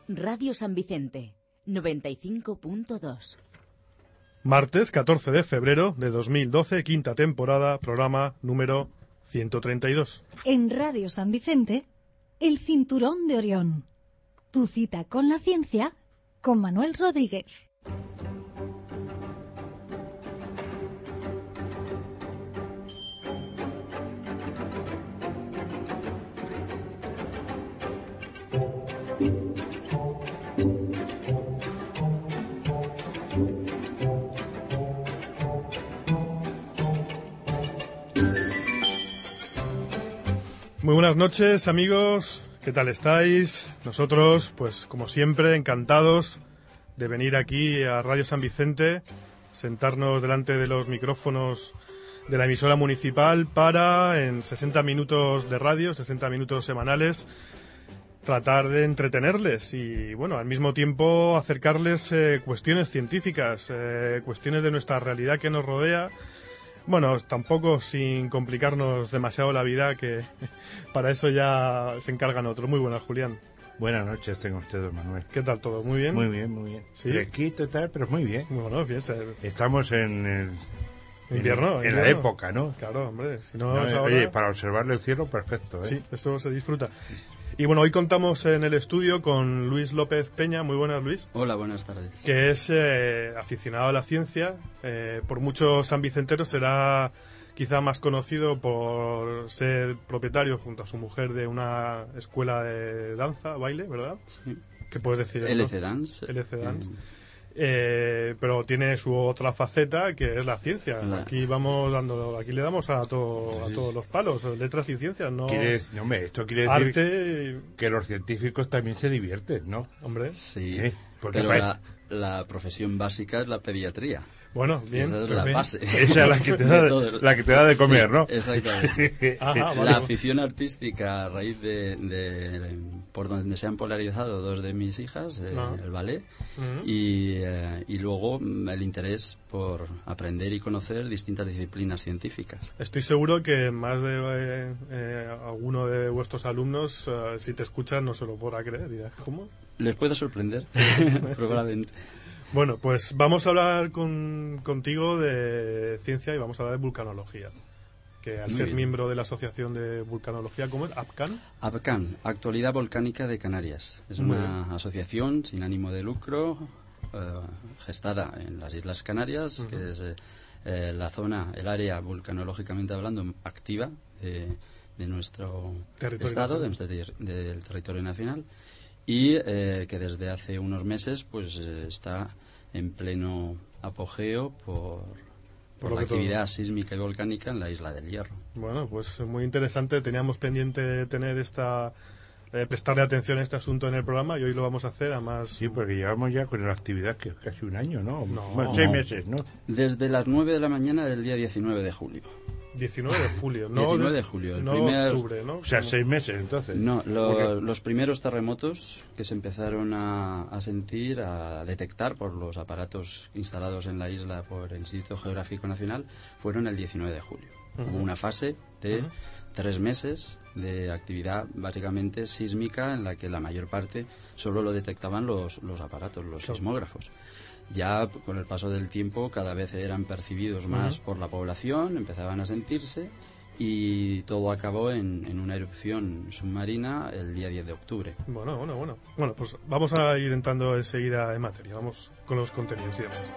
Radio San Vicente, 95.2. Martes 14 de febrero de 2012, quinta temporada, programa número 132. En Radio San Vicente, el Cinturón de Orión. Tu cita con la ciencia, con Manuel Rodríguez. Muy buenas noches, amigos. ¿Qué tal estáis? Nosotros, pues como siempre, encantados de venir aquí a Radio San Vicente, sentarnos delante de los micrófonos de la emisora municipal para, en 60 minutos de radio, 60 minutos semanales, tratar de entretenerles y, bueno, al mismo tiempo acercarles cuestiones científicas, cuestiones de nuestra realidad que nos rodea. Bueno, tampoco sin complicarnos demasiado la vida, que para eso ya se encargan otros. Muy buenas, Julián. Buenas noches, tengo ustedes, Manuel. ¿Qué tal todo? ¿Muy bien? Muy bien, muy bien. ¿Sí? Fresquito y tal, pero muy bien. Bueno, bien. Estamos en el invierno. En la época, ¿no? Claro, hombre. Si no, ahora... ahora... Oye, para observar el cielo, perfecto, ¿eh? Sí, esto se disfruta. Y bueno, hoy contamos en el estudio con Luis López Peña. Muy buenas, Luis. Hola, buenas tardes. Que es aficionado a la ciencia. Por muchos sanvicenteros será quizá más conocido por ser propietario, junto a su mujer, de una escuela de danza, baile, ¿verdad? Sí. ¿Qué puedes decir? LC Dance. LC Dance. Pero tiene su otra faceta, que es la ciencia. Aquí le damos a todos los palos, letras y ciencias, ¿no? Esto quiere decir arte... que los científicos también se divierten, ¿no? Hombre. Sí, porque pero la profesión básica es la pediatría. Bueno, bien. Esa es la base. Esa es la que te da de comer, sí, ¿no? Exactamente. Ajá, vale. La afición artística, a raíz de por donde se han polarizado dos de mis hijas, el ballet, y luego el interés por aprender y conocer distintas disciplinas científicas. Estoy seguro que más de alguno de vuestros alumnos, si te escuchan, no se lo podrá creer. Dirás, ¿cómo? Les puede sorprender, probablemente. Bueno, pues vamos a hablar contigo de ciencia y vamos a hablar de vulcanología. Que al ser miembro de la Asociación de Vulcanología, ¿cómo es? ¿APCAN? APCAN, Actualidad Volcánica de Canarias. Es una asociación sin ánimo de lucro, gestada en las Islas Canarias, que es el área vulcanológicamente hablando activa de nuestro estado, del territorio nacional. Y que desde hace unos meses pues está en pleno apogeo por la actividad sísmica y volcánica en la isla del Hierro. Bueno, pues muy interesante. Teníamos pendiente tener prestarle atención a este asunto en el programa y hoy lo vamos a hacer, además... Sí, porque llevamos ya con la actividad que es casi un año, ¿no? No. 6 meses, ¿no? Desde las 9 de la mañana del día 19 de julio. 19 de julio, ¿no? 19 de julio, no octubre, ¿no? O sea, 6 meses, entonces. No, los primeros terremotos que se empezaron a sentir, a detectar por los aparatos instalados en la isla por el Instituto Geográfico Nacional, fueron el 19 de julio. Hubo una fase de 3 meses de actividad básicamente sísmica en la que la mayor parte solo lo detectaban los aparatos, los sismógrafos. Ya con el paso del tiempo cada vez eran percibidos más por la población, empezaban a sentirse y todo acabó en una erupción submarina el día 10 de octubre. Bueno, pues vamos a ir entrando enseguida en materia, vamos con los contenidos y demás.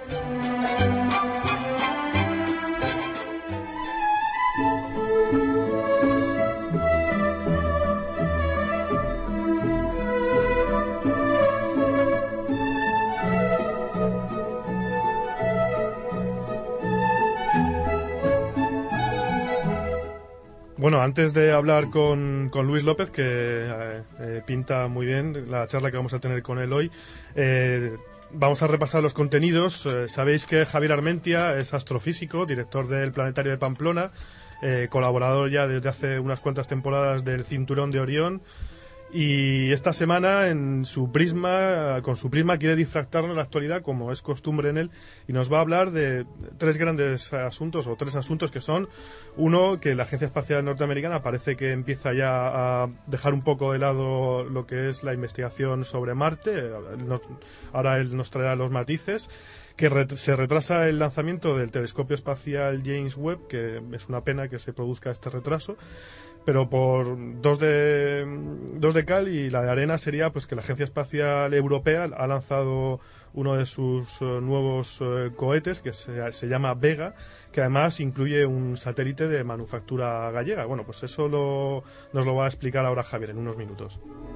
Bueno, antes de hablar con Luis López, que pinta muy bien la charla que vamos a tener con él hoy, vamos a repasar los contenidos. Sabéis que Javier Armentia es astrofísico, director del Planetario de Pamplona, colaborador ya desde hace unas cuantas temporadas del Cinturón de Orión Y esta semana con su prisma quiere difractarnos la actualidad como es costumbre en él y nos va a hablar de tres asuntos que son: uno, que la Agencia Espacial Norteamericana parece que empieza ya a dejar un poco de lado lo que es la investigación sobre Marte. Ahora él nos traerá los matices. Que se retrasa el lanzamiento del telescopio espacial James Webb, que es una pena que se produzca este retraso, pero por dos de cal y la de arena sería pues que la Agencia Espacial Europea ha lanzado uno de sus nuevos cohetes, que se llama Vega, que además incluye un satélite de manufactura gallega. Bueno, pues eso nos lo va a explicar ahora Javier en unos minutos.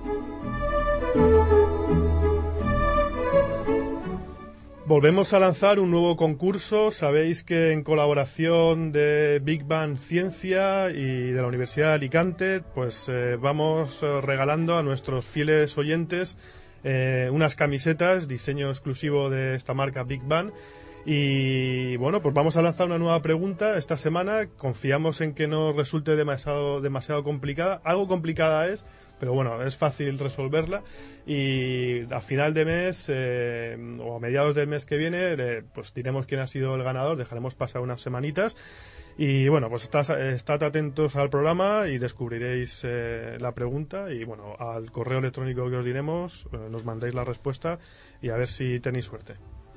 Volvemos a lanzar un nuevo concurso. Sabéis que en colaboración de Big Bang Ciencia y de la Universidad de Alicante, pues vamos regalando a nuestros fieles oyentes unas camisetas, diseño exclusivo de esta marca Big Bang. Y bueno, pues vamos a lanzar una nueva pregunta esta semana. Confiamos en que no resulte demasiado complicada. Algo complicada es, pero bueno, es fácil resolverla. Y a final de mes o a mediados del mes que viene, pues diremos quién ha sido el ganador. Dejaremos pasar unas semanitas. Y bueno, pues estad atentos al programa y descubriréis la pregunta. Y bueno, al correo electrónico que os diremos, nos mandéis la respuesta y a ver si tenéis suerte.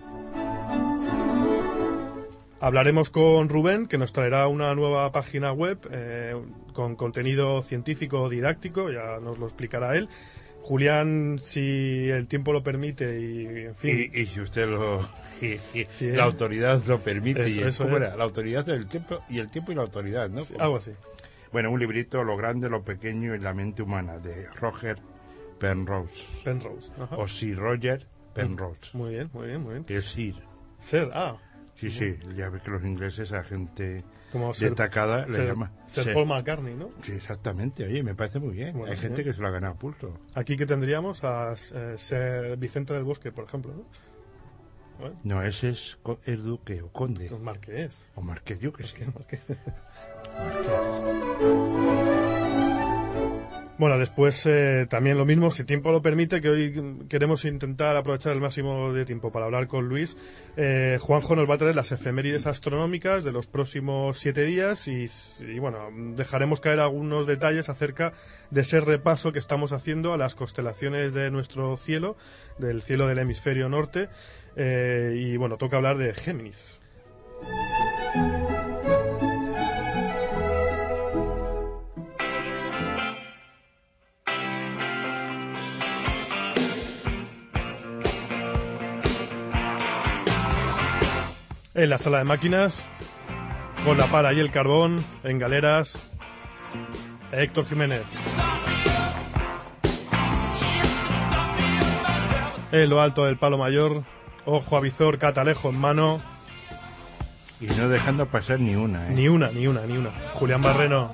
Hablaremos con Rubén, que nos traerá una nueva página web con contenido científico didáctico, ya nos lo explicará él. Julián, si el tiempo lo permite y en fin. Y si usted sí, la autoridad lo permite. Eso era la autoridad del tiempo y el tiempo y la autoridad, ¿no? Sí, algo así. Bueno, un librito, Lo grande, lo pequeño y la mente humana, de Roger Penrose. Ajá. O Sir Roger Penrose. Muy bien. El Sir. Sí. Sí, ya ves que los ingleses a gente como destacada le llama Sir Paul McCartney, ¿no? Sí, exactamente. Oye, me parece muy bien. Bueno, hay gente que se lo ha ganado a pulso. Aquí que tendríamos a Sir Vicente del Bosque, por ejemplo, ¿no? Bueno. No, ese es duque o conde. Un marqués. O marqués, yo que sé. Marqués. Bueno, después también lo mismo, si tiempo lo permite, que hoy queremos intentar aprovechar el máximo de tiempo para hablar con Luis. Juanjo nos va a traer las efemérides astronómicas de los próximos 7 días y bueno, dejaremos caer algunos detalles acerca de ese repaso que estamos haciendo a las constelaciones de nuestro cielo, del cielo del hemisferio norte. Y bueno, toca hablar de Géminis. En la sala de máquinas, con la pala y el carbón, en galeras, Héctor Jiménez. En lo alto del palo mayor, ojo avizor, catalejo en mano. Y no dejando pasar ni una, ¿eh? Ni una. Julián Barreno.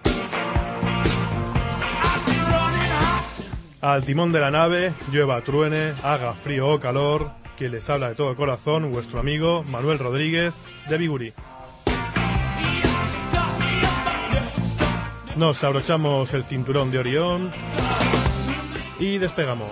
Al timón de la nave, llueva, truene, haga frío o calor, quien les habla de todo corazón, vuestro amigo Manuel Rodríguez de Biguri. Nos abrochamos el cinturón de Orión y despegamos.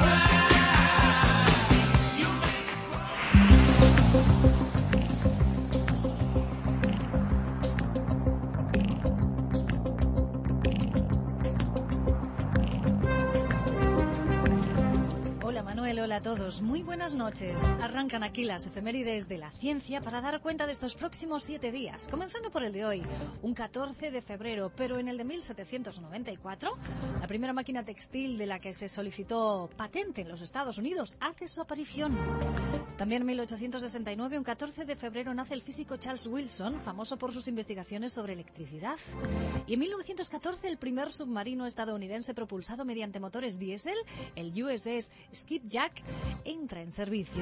Hola a todos, muy buenas noches. Arrancan aquí las efemérides de la ciencia para dar cuenta de estos próximos 7 días, comenzando por el de hoy, un 14 de febrero, pero en el de 1794, la primera máquina textil de la que se solicitó patente en los Estados Unidos hace su aparición. También en 1869, un 14 de febrero, nace el físico Charles Wilson, famoso por sus investigaciones sobre electricidad. Y en 1914, el primer submarino estadounidense propulsado mediante motores diésel, el USS Skipjack, entra en servicio.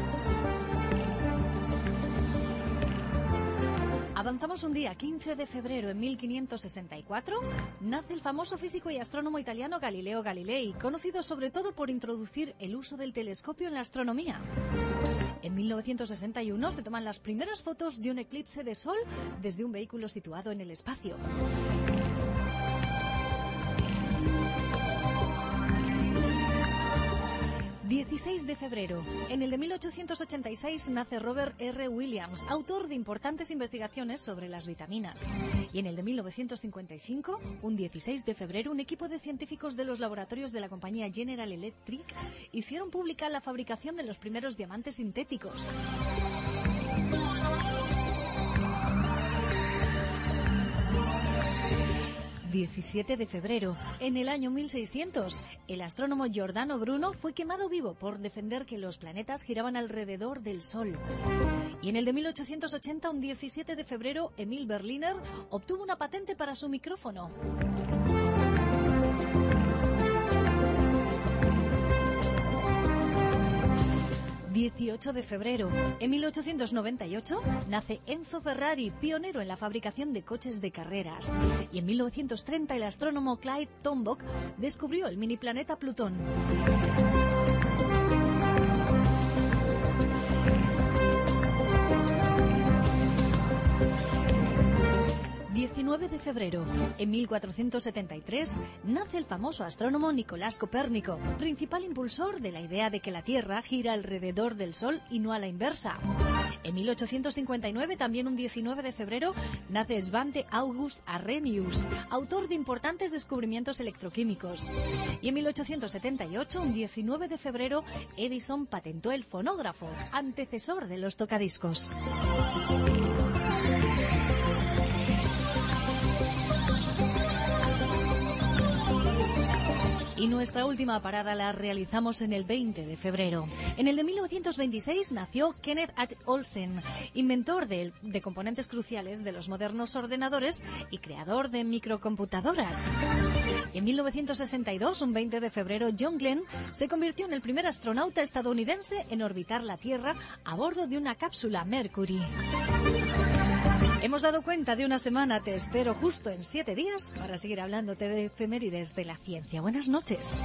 Avanzamos un día, 15 de febrero, en 1564, nace el famoso físico y astrónomo italiano Galileo Galilei, conocido sobre todo por introducir el uso del telescopio en la astronomía. En 1961 se toman las primeras fotos de un eclipse de sol desde un vehículo situado en el espacio. 16 de febrero. En el de 1886 nace Robert R. Williams, autor de importantes investigaciones sobre las vitaminas. Y en el de 1955, un 16 de febrero, un equipo de científicos de los laboratorios de la compañía General Electric hicieron pública la fabricación de los primeros diamantes sintéticos. ...17 de febrero... En el año 1600... el astrónomo Giordano Bruno fue quemado vivo por defender que los planetas giraban alrededor del Sol. Y en el de 1880, un 17 de febrero... Emil Berliner obtuvo una patente para su micrófono. 18 de febrero. En 1898 nace Enzo Ferrari, pionero en la fabricación de coches de carreras. Y en 1930 el astrónomo Clyde Tombaugh descubrió el miniplaneta Plutón. 19 de febrero. En 1473 nace el famoso astrónomo Nicolás Copérnico, principal impulsor de la idea de que la Tierra gira alrededor del Sol y no a la inversa. En 1859, también un 19 de febrero, nace Svante August Arrhenius, autor de importantes descubrimientos electroquímicos. Y en 1878, un 19 de febrero, Edison patentó el fonógrafo, antecesor de los tocadiscos. Y nuestra última parada la realizamos en el 20 de febrero. En el de 1926 nació Kenneth H. Olsen, inventor de componentes cruciales de los modernos ordenadores y creador de microcomputadoras. En 1962, un 20 de febrero, John Glenn se convirtió en el primer astronauta estadounidense en orbitar la Tierra a bordo de una cápsula Mercury. Hemos dado cuenta de una semana, te espero justo en 7 días para seguir hablándote de efemérides de la ciencia. Buenas noches.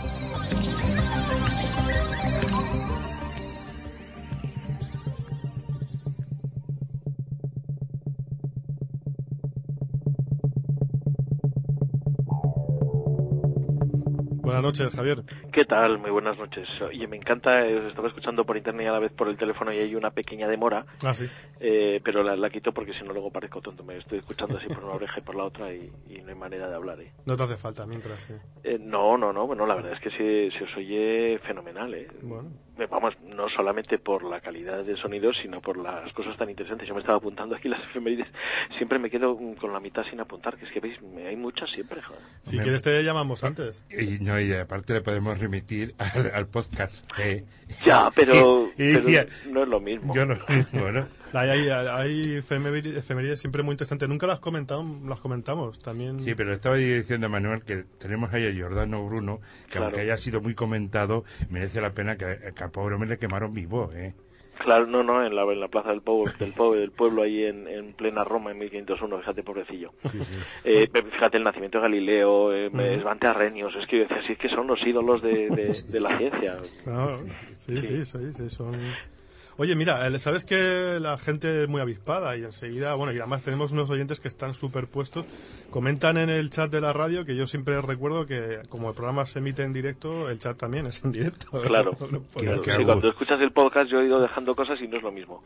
Buenas noches, Javier. ¿Qué tal? Muy buenas noches. Oye, me encanta, os estaba escuchando por internet y a la vez por el teléfono y hay una pequeña demora. Ah, sí. Pero la quito porque si no luego parezco tonto. Me estoy escuchando así por una oreja y por la otra y no hay manera de hablar. No te hace falta mientras, sí. No. Bueno, la verdad es que se os oye fenomenal, Bueno. Vamos, no solamente por la calidad de sonido, sino por las cosas tan interesantes. Yo me estaba apuntando aquí las efemérides. Siempre me quedo con la mitad sin apuntar, que es que veis, hay muchas siempre, joder. Si quieres te llamamos antes. Y aparte le podemos remitir al podcast. Ya, pero decía, no es lo mismo. Yo no, bueno. Hay efemérides siempre muy interesantes. Nunca las comentamos también. Sí, pero estaba diciendo Manuel que tenemos ahí a Giordano Bruno, que claro, aunque haya sido muy comentado, merece la pena que al pobre hombre le quemaron vivo, Claro, no, en la plaza del pueblo ahí en plena Roma en 1501, fíjate, pobrecillo. Sí. Fíjate el nacimiento de Galileo, Svante Arrhenius, es que así es que son los ídolos de la ciencia. No, sí, son... Oye, mira, sabes que la gente es muy avispada y enseguida, bueno, y además tenemos unos oyentes que están superpuestos. Comentan en el chat de la radio, que yo siempre recuerdo que como el programa se emite en directo, el chat también es en directo. Claro. Sí, cuando escuchas el podcast yo he ido dejando cosas y no es lo mismo.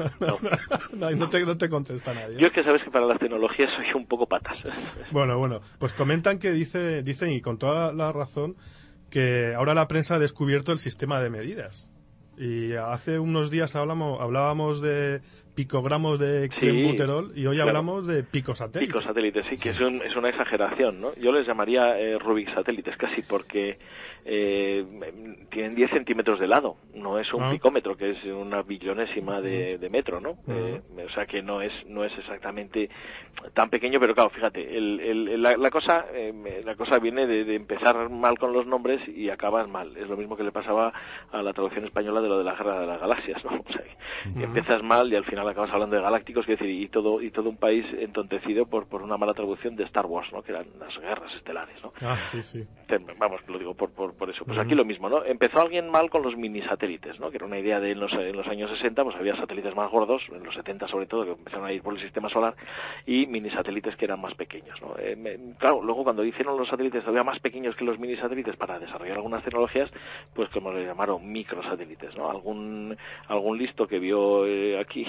No te contesta nadie. Yo es que sabes que para las tecnologías soy un poco patas. Bueno, pues comentan que dicen, y con toda la razón, que ahora la prensa ha descubierto el sistema de medidas. Y hace unos días hablábamos de picogramos de clenbuterol y hoy hablamos de picosatélites. Picosatélites, sí, que es una exageración, ¿no? Yo les llamaría Rubik satélites casi porque tienen 10 centímetros de lado, no es un picómetro, que es una billonésima de metro, ¿no? O sea que no es exactamente tan pequeño, pero claro, fíjate, la cosa viene de empezar mal con los nombres y acabas mal. Es lo mismo que le pasaba a la traducción española de lo de la Guerra de las Galaxias, ¿no? O sea, que empiezas mal y al final final acabas hablando de galácticos, quiero decir, y todo un país entontecido por una mala traducción de Star Wars, ¿no? Que eran las guerras estelares, ¿no? Sí. Vamos, lo digo por eso. Pues aquí lo mismo, ¿no? Empezó alguien mal con los mini satélites, ¿no? Que era una idea de en los años 60, pues había satélites más gordos, en los 70 sobre todo, que empezaron a ir por el sistema solar, y mini satélites que eran más pequeños, ¿no? Claro, luego cuando hicieron los satélites todavía más pequeños que los mini satélites para desarrollar algunas tecnologías, pues como le llamaron microsatélites, ¿no? Algún listo que vio aquí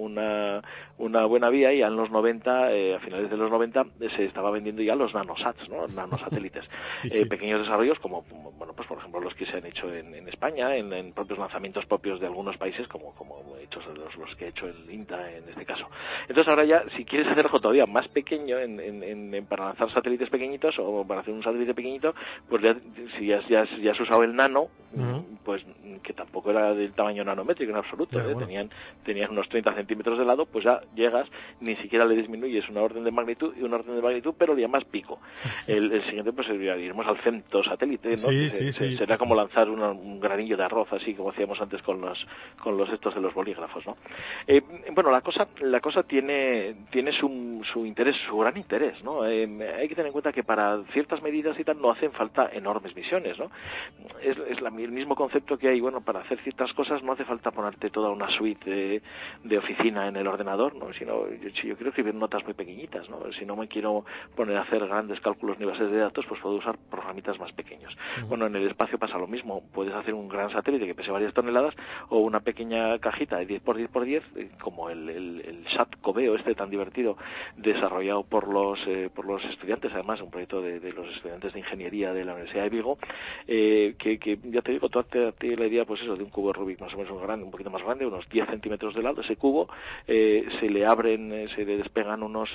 una buena vía, y ya en los 90, a finales de los 90, se estaba vendiendo ya los nanosats, ¿no? Nanosatélites. Pequeños desarrollos como, bueno, pues por ejemplo los que se han hecho en España, en propios lanzamientos propios de algunos países, como hechos los que ha hecho el INTA en este caso. Entonces ahora ya, si quieres hacer algo todavía más pequeño para lanzar satélites pequeñitos o para hacer un satélite pequeñito, pues ya, si ya has usado el nano, pues que tampoco era del tamaño nanométrico en absoluto, bueno. Tenían unos 30 centímetros de lado, pues ya llegas, ni siquiera le disminuyes una orden de magnitud, pero le llamas pico. El siguiente, pues iremos al femtosatélite, ¿no? Sí. Será como lanzar un granillo de arroz, así como hacíamos antes con los estos de los bolígrafos, ¿no? Bueno, la cosa tiene su interés, su gran interés, ¿no? Hay que tener en cuenta que para ciertas medidas y tal no hacen falta enormes misiones, ¿no? Es el mismo concepto que hay, bueno, para hacer ciertas cosas no hace falta ponerte toda una suite de oficina en el ordenador, ¿no? Sino, si yo quiero escribir notas muy pequeñitas, ¿no? Si no me quiero poner a hacer grandes cálculos ni bases de datos, pues puedo usar programitas más pequeños. Bueno, en el espacio pasa lo mismo. Puedes hacer un gran satélite que pese varias toneladas o una pequeña cajita de 10x10x10, como el SAT-COBEO, tan divertido, desarrollado por los estudiantes, además un proyecto de los estudiantes de ingeniería de la Universidad de Vigo, que ya te digo, tiene la idea, pues eso, de un cubo Rubik más o menos un poquito más grande, unos 10 centímetros de lado. Ese cubo se le despegan unos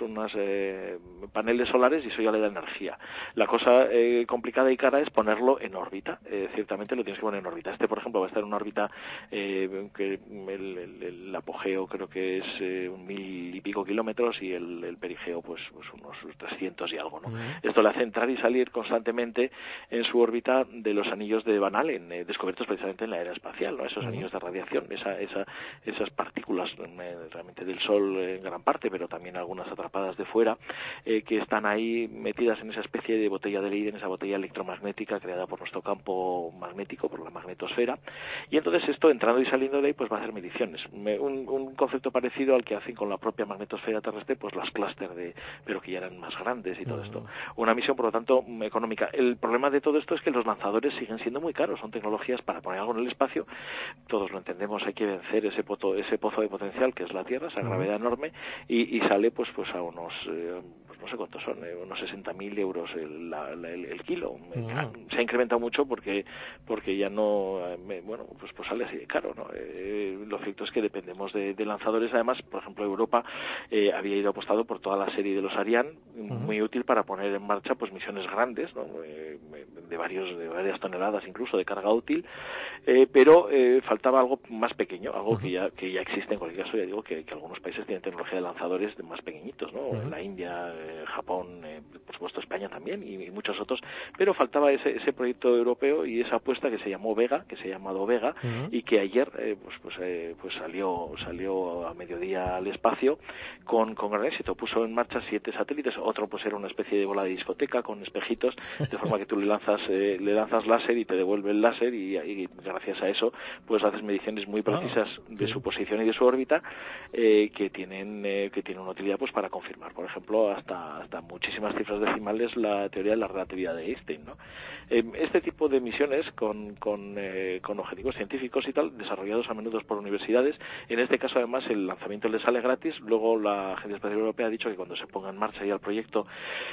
paneles solares y eso ya le da energía. La cosa complicada y cara es ponerlo en órbita. Ciertamente lo tienes que poner en órbita. Por ejemplo, va a estar en una órbita que el apogeo creo que es 1000 y pico kilómetros y el perigeo pues unos 300 y algo, ¿no? Esto le hace entrar y salir constantemente en su órbita de los anillos de Van Allen, descubiertos precisamente en la era espacial, ¿no? Esos anillos de radiación, esas partículas realmente del Sol en gran parte, pero también algunas atrapadas de fuera, que están ahí metidas en esa especie de botella de Leyden, esa botella electromagnética creada por nuestro campo magnético, por la magnetosfera, y entonces esto, entrando y saliendo de ahí, pues va a hacer mediciones. Un concepto parecido al que hacen con la propia magnetosfera terrestre, pues las clúster pero que ya eran más grandes y todo esto. Una misión, por lo tanto, económica. El problema de todo esto es que los lanzadores siguen siendo muy caros, son tecnologías para poner algo en el espacio, todos lo entendemos, hay que vencer ese pozo de potencial que es la Tierra, esa gravedad enorme, y sale pues a unos no sé cuántos son, unos 60.000 euros el kilo. Se ha incrementado mucho porque ya no, pues sale así de caro, ¿no? Lo cierto es que dependemos de lanzadores. Además, por ejemplo, Europa había ido apostado por toda la serie de los Ariane, muy útil para poner en marcha pues misiones grandes, ¿no? de varias toneladas incluso de carga útil, pero faltaba algo más pequeño, algo que ya existe. En cualquier caso, ya digo que algunos países tienen tecnología de lanzadores más pequeñitos, ¿no? La India, Japón, por supuesto España también y muchos otros, pero faltaba ese proyecto europeo y esa apuesta que se llamó Vega, que se ha llamado Vega, y que ayer pues salió a mediodía al espacio con gran éxito. Puso en marcha 7 satélites, otro pues era una especie de bola de discoteca con espejitos, de forma que tú le lanzas láser y te devuelve el láser, y gracias a eso pues haces mediciones muy precisas de su posición y de su órbita, que tienen una utilidad pues para confirmar, por ejemplo, hasta muchísimas cifras decimales la teoría de la relatividad de Einstein, ¿no? Este tipo de misiones con objetivos científicos y tal, desarrollados a menudo por universidades. En este caso, además, el lanzamiento les sale gratis. Luego la Agencia Espacial Europea ha dicho que cuando se ponga en marcha ya el proyecto,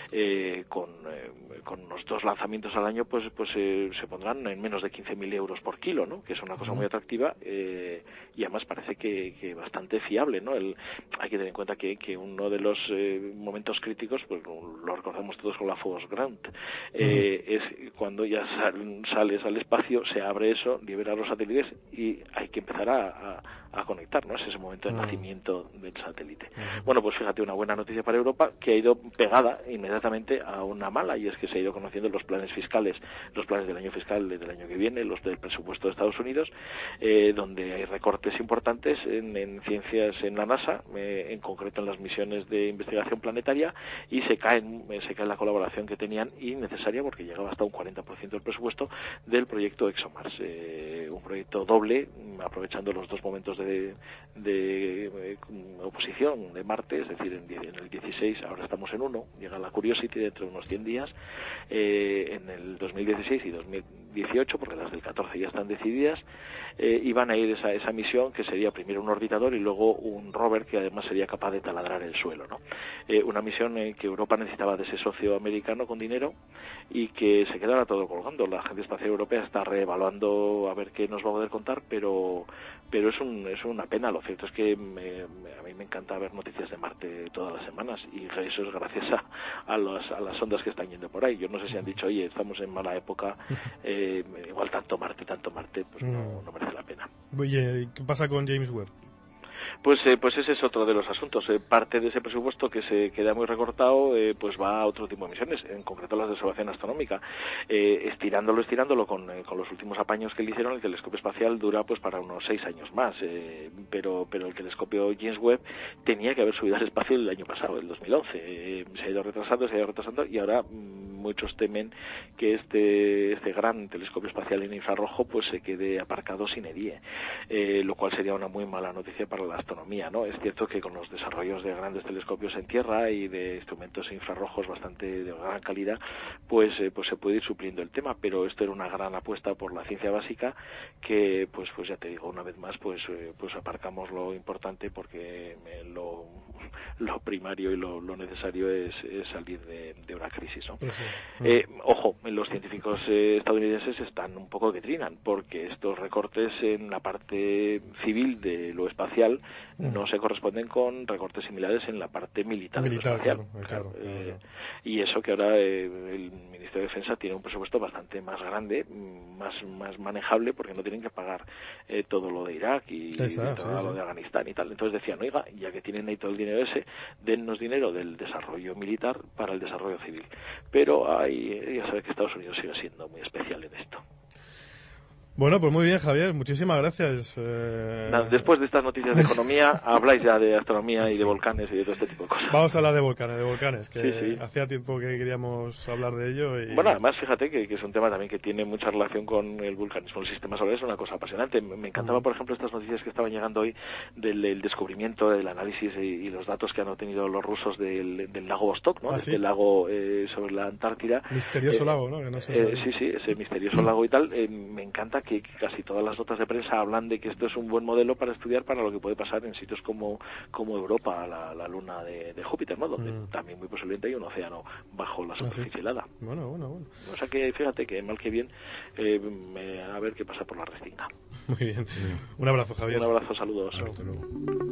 con unos 2 lanzamientos al año, pues se pondrán en menos de 15.000 euros por kilo, ¿no? Que es una cosa muy atractiva, y además parece que bastante fiable, ¿no? Hay que tener en cuenta que uno de los momentos críticos críticos, pues lo recordamos todos con la Phobos Grant, es cuando ya sales al espacio, se abre eso, libera los satélites y hay que empezar a conectar, ¿no? Es ese momento de nacimiento del satélite. Bueno, pues fíjate, una buena noticia para Europa, que ha ido pegada inmediatamente a una mala, y es que se ha ido conociendo los planes fiscales, los planes del año fiscal del año que viene, los del presupuesto de Estados Unidos, donde hay recortes importantes en ciencias en la NASA, en concreto en las misiones de investigación planetaria, y se cae la colaboración que tenían, y necesaria, porque llegaba hasta un 40% del presupuesto del proyecto ExoMars, un proyecto doble, aprovechando los dos momentos de oposición de Marte, es decir, en el 16, ahora estamos en uno, llega la Curiosity dentro de unos 100 días, en el 2016 y 2018, porque las del 14 ya están decididas, y van a ir esa misión, que sería primero un orbitador y luego un rover que además sería capaz de taladrar el suelo, ¿no? Una misión que Europa necesitaba de ese socio americano con dinero, y que se quedará todo colgando. La Agencia Espacial Europea está reevaluando a ver qué nos va a poder contar, pero es una pena. Lo cierto es que a mí me encanta ver noticias de Marte todas las semanas, y eso es gracias a las ondas que están yendo por ahí. Yo no sé si han dicho, oye, estamos en mala época, igual tanto Marte, pues no merece la pena. Oye, ¿qué pasa con James Webb? Pues ese es otro de los asuntos. Parte de ese presupuesto, que se queda muy recortado, pues va a otro tipo de misiones, en concreto las de observación astronómica. Estirándolo con los últimos apaños que le hicieron, el telescopio espacial dura pues para unos 6 años más, pero el telescopio James Webb tenía que haber subido al espacio el año pasado, el 2011. Se ha ido retrasando, y ahora muchos temen que este gran telescopio espacial en infrarrojo pues se quede aparcado sin edie, lo cual sería una muy mala noticia para la astronomía, ¿no? Es cierto que con los desarrollos de grandes telescopios en tierra y de instrumentos infrarrojos bastante de gran calidad, pues se puede ir supliendo el tema, pero esto era una gran apuesta por la ciencia básica, que pues ya te digo, una vez más pues aparcamos lo importante, porque lo primario y lo necesario es salir de una crisis, ¿no? Pues sí. Ojo, los científicos estadounidenses están un poco que trinan, porque estos recortes en la parte civil de lo espacial no se corresponden con recortes similares en la parte militar de lo espacial. Claro. Y eso que ahora el Ministerio de Defensa tiene un presupuesto bastante más grande, más manejable, porque no tienen que pagar todo lo de Irak y todo lo de Afganistán y tal. Entonces decían, oiga, ya que tienen ahí todo el dinero ese, dennos dinero del desarrollo militar para el desarrollo civil. Pero ya sabes que Estados Unidos sigue siendo muy especial en esto. Bueno, pues muy bien, Javier, muchísimas gracias. Después de estas noticias de economía, habláis ya de astronomía y de volcanes y de todo este tipo de cosas. Vamos a hablar de volcanes, que sí. hacía tiempo que queríamos hablar de ello. Bueno, además, fíjate que es un tema también que tiene mucha relación con el vulcanismo. El sistema solar es una cosa apasionante. Me encantaba, por ejemplo, estas noticias que estaban llegando hoy del descubrimiento, del análisis y los datos que han obtenido los rusos del lago Vostok, ¿no? ¿Sí? Este lago sobre la Antártida. Misterioso lago, ¿no? Que no se sabe. Sí, ese misterioso lago y tal. Me encanta que casi todas las notas de prensa hablan de que esto es un buen modelo para estudiar para lo que puede pasar en sitios como Europa, la luna de Júpiter, ¿no? Donde también muy posiblemente hay un océano bajo la superficie helada. Bueno. O sea que fíjate que mal que bien, a ver qué pasa por la restinga. Muy bien. Un abrazo, Javier. Un abrazo, saludos. Hasta luego.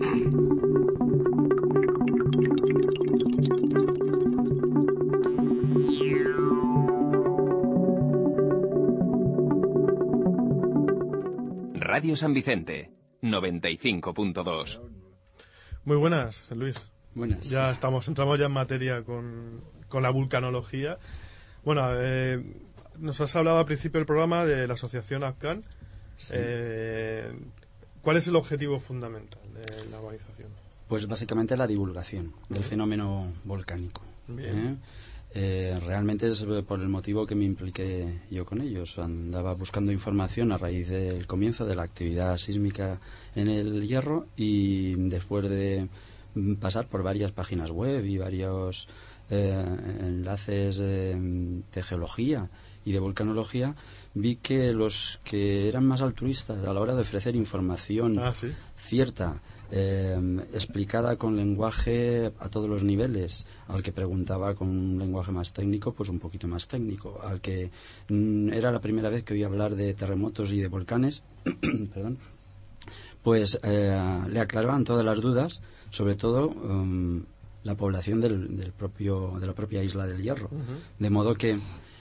Radio San Vicente, 95.2. Muy buenas, Luis. Buenas. Ya entramos ya en materia con la vulcanología. Bueno, nos has hablado al principio del programa de la Asociación Afgan. Sí. ¿Cuál es el objetivo fundamental de la organización? Pues básicamente la divulgación del fenómeno volcánico. Bien. Realmente es por el motivo que me impliqué yo con ellos. Andaba buscando información a raíz del comienzo de la actividad sísmica en el Hierro, y después de pasar por varias páginas web y varios enlaces de geología y de volcanología, vi que los que eran más altruistas a la hora de ofrecer información cierta, explicada con lenguaje a todos los niveles, al que preguntaba con un lenguaje más técnico, pues un poquito más técnico, al que era la primera vez que oía hablar de terremotos y de volcanes, perdón, pues le aclaraban todas las dudas, sobre todo la población de la propia isla del Hierro. De modo que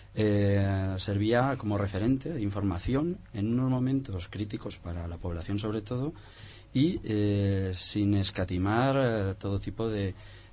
servía como referente de información en unos momentos críticos para la población sobre todo, y sin escatimar todo tipo de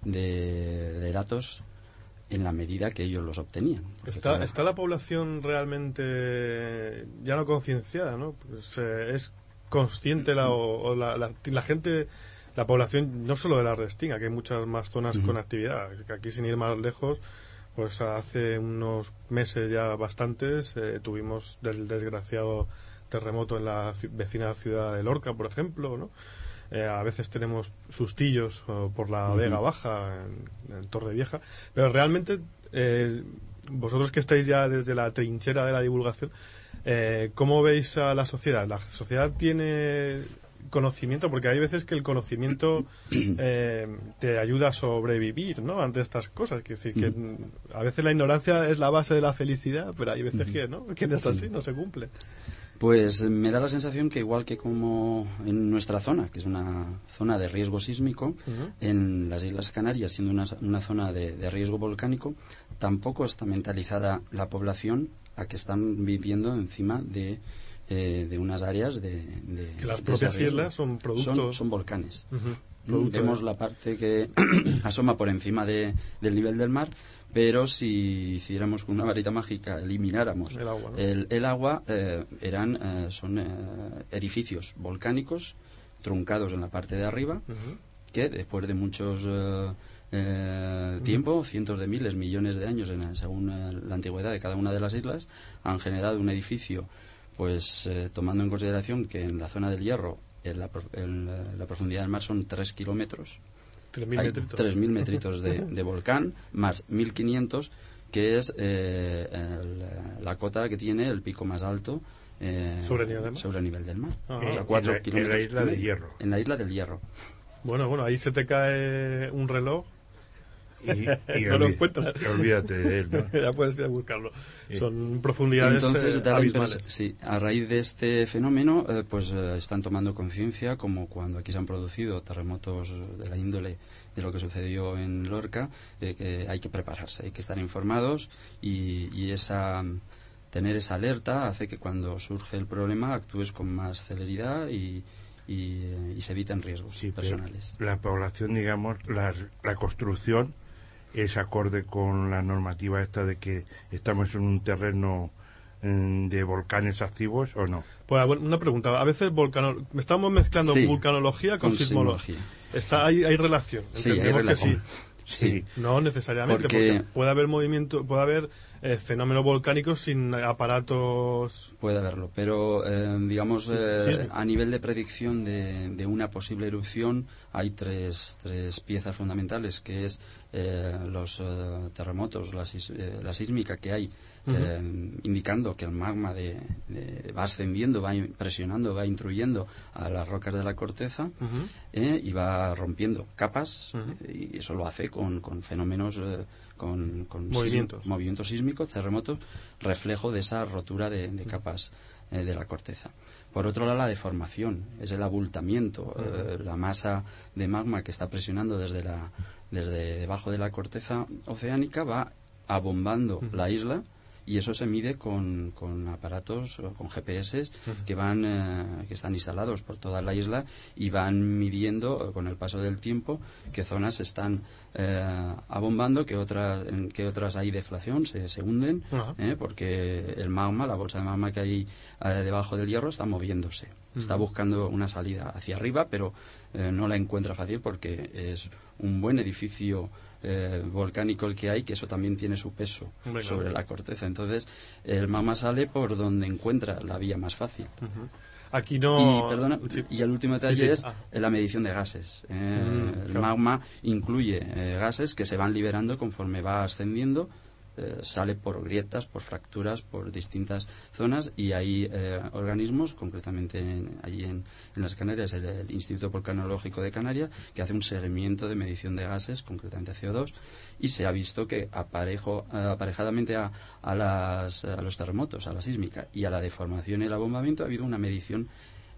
datos en la medida que ellos los obtenían. ¿Está la población realmente ya no concienciada, ¿no? Pues, es consciente la gente, la población, no solo de la Restinga, que hay muchas más zonas con actividad. Aquí, sin ir más lejos, pues hace unos meses ya bastantes tuvimos el desgraciado terremoto en la vecina ciudad de Lorca, por ejemplo, ¿no? A veces tenemos sustillos por la Vega Baja, en Torrevieja, pero realmente vosotros que estáis ya desde la trinchera de la divulgación, ¿cómo veis a la sociedad? ¿La sociedad tiene conocimiento? Porque hay veces que el conocimiento te ayuda a sobrevivir, ¿no?, ante estas cosas. Es decir, que a veces la ignorancia es la base de la felicidad, pero hay veces que no es así, no se cumple. Pues me da la sensación que igual que como en nuestra zona, que es una zona de riesgo sísmico, en las Islas Canarias, siendo una zona de riesgo volcánico, tampoco está mentalizada la población a que están viviendo encima de unas áreas que las propias islas son productos... Son volcanes. Vemos la parte que asoma por encima del nivel del mar, pero si hiciéramos con una varita mágica, elimináramos el agua, ¿no? el agua, son edificios volcánicos truncados en la parte de arriba, que después de muchos tiempo, cientos de miles, millones de años, según la antigüedad de cada una de las islas, han generado un edificio, pues tomando en consideración que en la zona del Hierro la profundidad del mar son 3 kilómetros. 3.000 metritos de volcán, más 1.500, que es la cota que tiene el pico más alto sobre el nivel del mar. O sea, 4 kilómetros. En la isla del Hierro. En la isla del Hierro. Bueno, ahí se te cae un reloj. Y no lo encuentras. Olvídate de él, ¿no? Ya puedes ir a buscarlo. Son profundidades abismales. Sí, a raíz de este fenómeno, están tomando conciencia, como cuando aquí se han producido terremotos de la índole de lo que sucedió en Lorca, que hay que prepararse, hay que estar informados, y tener esa alerta hace que cuando surge el problema actúes con más celeridad y se eviten riesgos personales. La población, digamos, la construcción es acorde con la normativa esta de que estamos en un terreno de volcanes activos, ¿o no? Pues una pregunta, a veces estamos mezclando vulcanología con sismología. ¿Hay relación? Entendemos que sí. Sí. No necesariamente, porque puede haber movimiento, puede haber fenómenos volcánicos sin aparatos. Puede haberlo, pero digamos a nivel de predicción de una posible erupción hay tres piezas fundamentales, que es los terremotos, la sísmica que hay, indicando que el magma va ascendiendo, va presionando, va intruyendo a las rocas de la corteza, y va rompiendo capas, y eso lo hace con fenómenos, con movimientos sísmicos, terremotos, reflejo de esa rotura de capas de la corteza. Por otro lado, la deformación, es el abultamiento, la masa de magma que está presionando desde debajo de la corteza oceánica va abombando la isla, y eso se mide con aparatos o con GPS que están instalados por toda la isla, y van midiendo con el paso del tiempo qué zonas están abombando, qué otras hay deflación, se hunden, porque el magma, la bolsa de magma que hay debajo del Hierro, está moviéndose, está buscando una salida hacia arriba, pero no la encuentra fácil porque es un buen edificio volcánico el que hay, que eso también tiene su peso sobre la corteza. Entonces el magma sale por donde encuentra la vía más fácil. Aquí no... Y el último detalle es la medición de gases. El magma incluye gases que se van liberando conforme va ascendiendo, sale por grietas, por fracturas, por distintas zonas, y hay organismos, concretamente allí en las Canarias, el Instituto Volcanológico de Canarias, que hace un seguimiento de medición de gases, concretamente CO2, y se ha visto que aparejadamente a los terremotos, a la sísmica y a la deformación y el abombamiento, ha habido una medición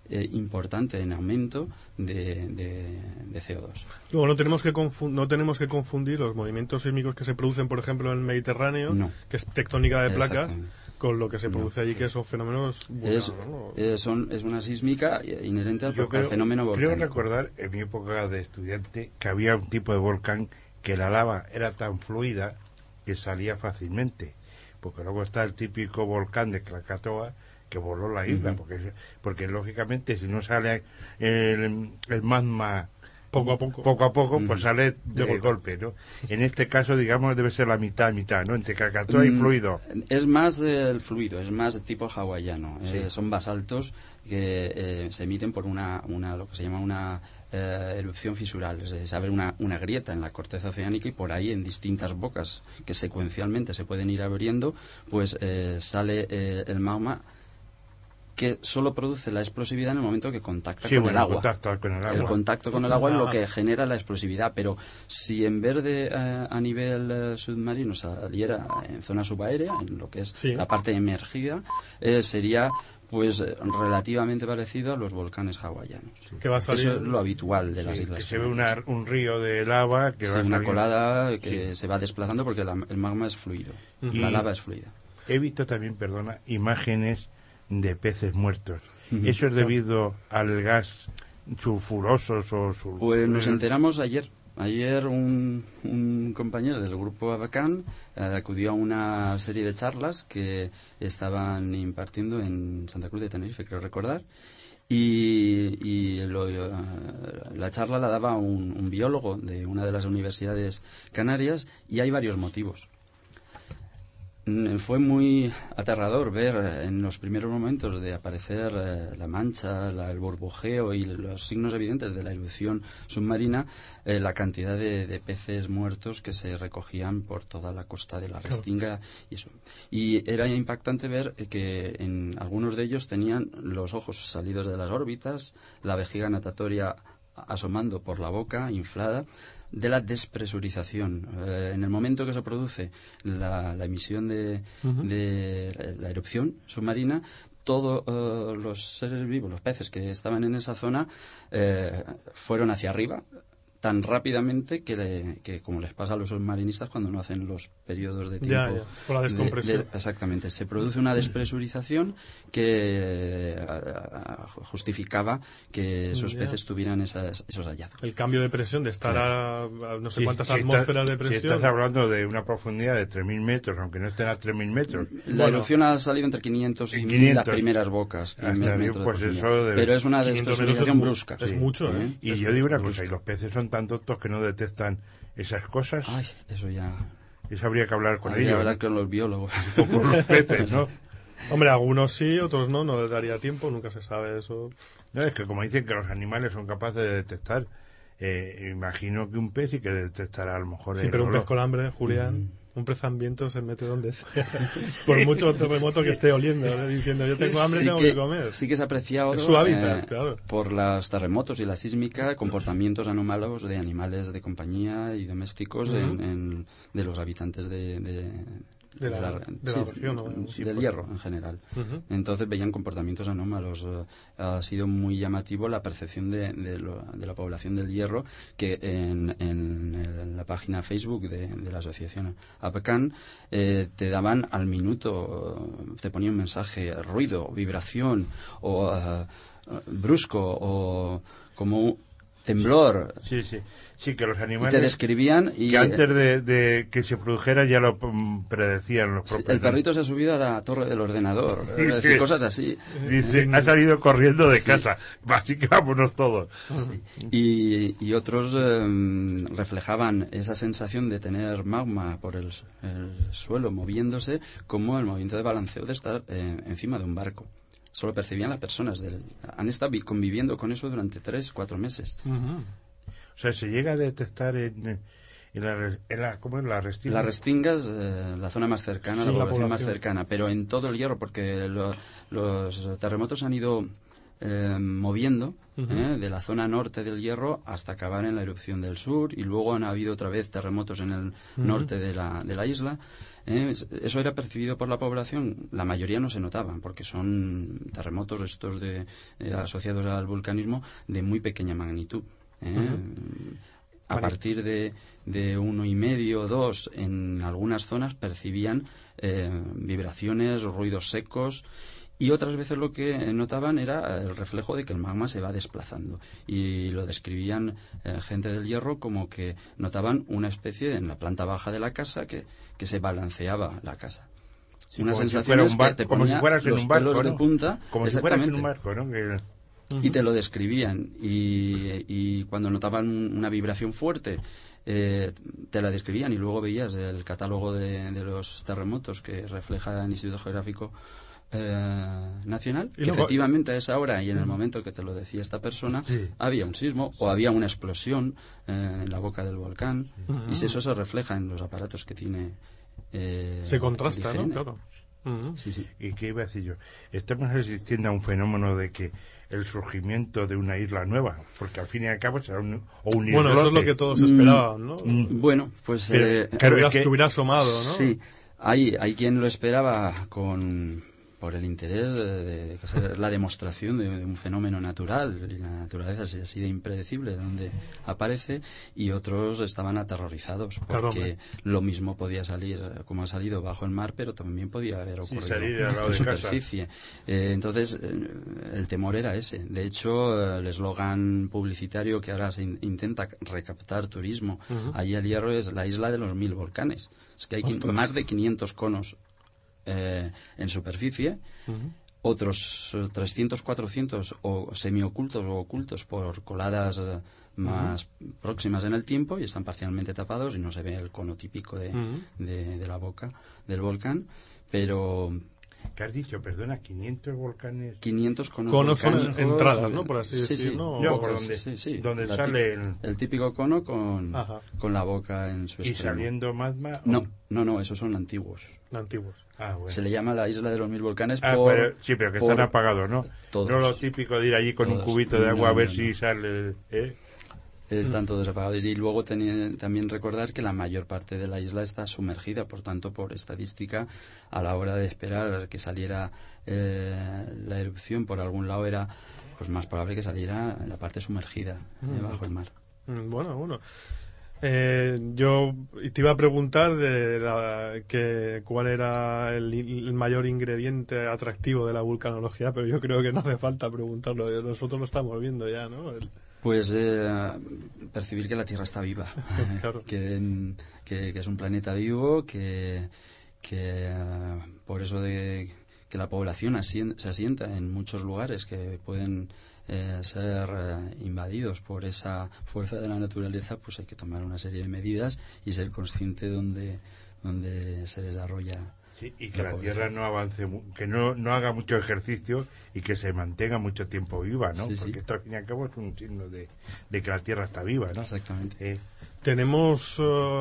importante en aumento de CO2. Luego no tenemos que confundir los movimientos sísmicos que se producen, por ejemplo, en el Mediterráneo, que es tectónica de placas, con lo que se produce allí, que son fenómenos vulcanos, ¿no? Es una sísmica inherente al fenómeno volcánico. Creo recordar en mi época de estudiante que había un tipo de volcán que la lava era tan fluida que salía fácilmente, porque luego está el típico volcán de Krakatoa que voló la isla, porque lógicamente si no sale el magma poco a poco, pues sale de golpe, ¿no? En este caso, digamos, debe ser la mitad, ¿no? Entre Krakatoa y fluido. Es más el fluido, es más de tipo hawaiano. Son basaltos que se emiten por lo que se llama una erupción fisural. Se abre una grieta en la corteza oceánica y por ahí, en distintas bocas que secuencialmente se pueden ir abriendo, pues sale el magma, que solo produce la explosividad en el momento que contacta con el agua. El contacto con el agua es lo que genera la explosividad, pero si en vez de a nivel submarino saliera en zona subaérea, en lo que es la parte emergida, sería pues relativamente parecido a los volcanes hawaianos. Eso es lo habitual de las islas. Que se ve un río de lava, que va una colada que se va desplazando porque el magma es fluido, la lava es fluida. He visto también, imágenes de peces muertos. ¿Eso es debido al gas sulfuroso o Pues nos enteramos ayer. Ayer un compañero del grupo Abacán acudió a una serie de charlas que estaban impartiendo en Santa Cruz de Tenerife, creo recordar, y la charla la daba un biólogo de una de las universidades canarias, y hay varios motivos. Fue muy aterrador ver en los primeros momentos de aparecer la mancha, el burbujeo y los signos evidentes de la erupción submarina, la cantidad de peces muertos que se recogían por toda la costa de la Restinga y eso. Y era impactante ver que en algunos de ellos tenían los ojos salidos de las órbitas, la vejiga natatoria asomando por la boca, inflada, de la despresurización. En el momento que se produce la emisión de la erupción submarina, todos los seres vivos, los peces que estaban en esa zona, fueron hacia arriba tan rápidamente que como les pasa a los submarinistas cuando no hacen los periodos de tiempo por la descompresión. Exactamente, se produce una despresurización que justificaba que esos peces tuvieran esos hallazgos. El cambio de presión de estar a no sé cuántas atmósferas de presión. Si estás hablando de una profundidad de 3.000 metros, aunque no estén a 3.000 metros. La erupción ha salido entre 500 y 1.000 las primeras bocas. Pero es una despresurización brusca. Es mucho, ¿eh? Y yo digo una cosa, y los peces son tan tontos que no detectan esas cosas. Ay, eso ya... Eso habría que hablar con ellos. Habría que hablar con los biólogos. O con los peces, ¿no? Hombre, algunos sí, otros no les daría tiempo, nunca se sabe eso. No, es que como dicen que los animales son capaces de detectar, imagino que un pez sí que detectará a lo mejor... Sí, pero un pez con hambre, Julián... Un pez hambriento se mete donde sea, por mucho terremoto que esté oliendo, diciendo yo tengo hambre, tengo que comer. Sí que se ha apreciado su hábitat, claro, por los terremotos y la sísmica, comportamientos anómalos de animales de compañía y domésticos de los habitantes de la región, ¿no? Del Hierro en general. Entonces veían comportamientos anómalos. Ha sido muy llamativo la percepción de la población del Hierro, que en la página Facebook de la asociación APCAN te daban al minuto, te ponía un mensaje, ruido, vibración o brusco o como temblor. Sí, que los animales... Y te describían... Y que antes de que se produjera ya lo predecían los propios. El perrito se ha subido a la torre del ordenador. Cosas así. Dice, ha salido corriendo de casa. Así que vámonos todos. Sí. Y otros reflejaban esa sensación de tener magma por el suelo moviéndose como el movimiento de balanceo de estar encima de un barco. Solo percibían las personas. Han estado conviviendo con eso durante 3-4 meses. O sea, se llega a detectar en la Restinga. La Restinga es la zona más cercana, la población más cercana, pero en todo el Hierro, porque los terremotos han ido moviendo de la zona norte del Hierro hasta acabar en la erupción del sur, y luego han habido otra vez terremotos en el norte de la isla. Eso era percibido por la población. La mayoría no se notaban porque son terremotos estos asociados al vulcanismo de muy pequeña magnitud. A partir de 1,5 o 2 en algunas zonas percibían vibraciones, ruidos secos, y otras veces lo que notaban era el reflejo de que el magma se va desplazando, y lo describían gente del Hierro como que notaban una especie en la planta baja de la casa que se balanceaba la casa. Sí, una sensación que te ponía como si fueras los en un barco, pelos ¿no? de punta, como si fueras en un barco, ¿no? Y te lo describían, y cuando notaban una vibración fuerte te la describían, y luego veías el catálogo de los terremotos que refleja el Instituto Geográfico Nacional, que efectivamente a esa hora y en el momento que te lo decía esta persona había un sismo o había una explosión en la boca del volcán, y eso se refleja en los aparatos que tiene. Se contrasta, ¿no? Claro. Sí. ¿Y qué iba a decir yo? Estamos asistiendo a un fenómeno de que el surgimiento de una isla nueva, porque al fin y al cabo será un islote. Bueno, eso es lo que todos esperaban, ¿no? Bueno, pues que hubiera asomado, ¿no? Sí, hay quien lo esperaba por el interés de hacer la demostración de un fenómeno natural, y la naturaleza es así de impredecible donde aparece, y otros estaban aterrorizados porque lo mismo podía salir como ha salido bajo el mar, pero también podía haber ocurrido en superficie. Entonces el temor era ese. De hecho, el eslogan publicitario que ahora se intenta recaptar turismo allí al Hierro es la isla de los 1000 volcanes. Es que hay más de 500 conos en superficie, otros 300, 400 o semiocultos o ocultos por coladas más próximas en el tiempo, y están parcialmente tapados y no se ve el cono típico de la boca del volcán, pero... ¿Qué has dicho? Perdona, 500 volcanes... 500 conos son entradas, ¿no? Por así decirlo. No, por donde sale el típico cono con la boca en su extremo. ¿Y saliendo magma? No, esos son antiguos. Bueno. Se le llama la isla de los 1000 volcanes pero que están apagados, ¿no? Todos, no lo típico de ir allí con un cubito de agua a ver si sale... Están todos apagados. Y luego también recordar que la mayor parte de la isla está sumergida, por tanto, por estadística, a la hora de esperar que saliera la erupción por algún lado, era pues más probable que saliera en la parte sumergida, bajo el mar. Bueno. Yo te iba a preguntar cuál era el mayor ingrediente atractivo de la vulcanología, pero yo creo que no hace falta preguntarlo. Nosotros lo estamos viendo ya, ¿no? Pues percibir que la Tierra está viva, claro. que es un planeta vivo, que por eso de que la población se asienta en muchos lugares que pueden ser invadidos por esa fuerza de la naturaleza, pues hay que tomar una serie de medidas y ser consciente donde se desarrolla. Sí, y que la Tierra no avance, que no haga mucho ejercicio y que se mantenga mucho tiempo viva, ¿no? Porque esto al fin y al cabo es un signo de que la Tierra está viva, ¿no? Exactamente. Tenemos...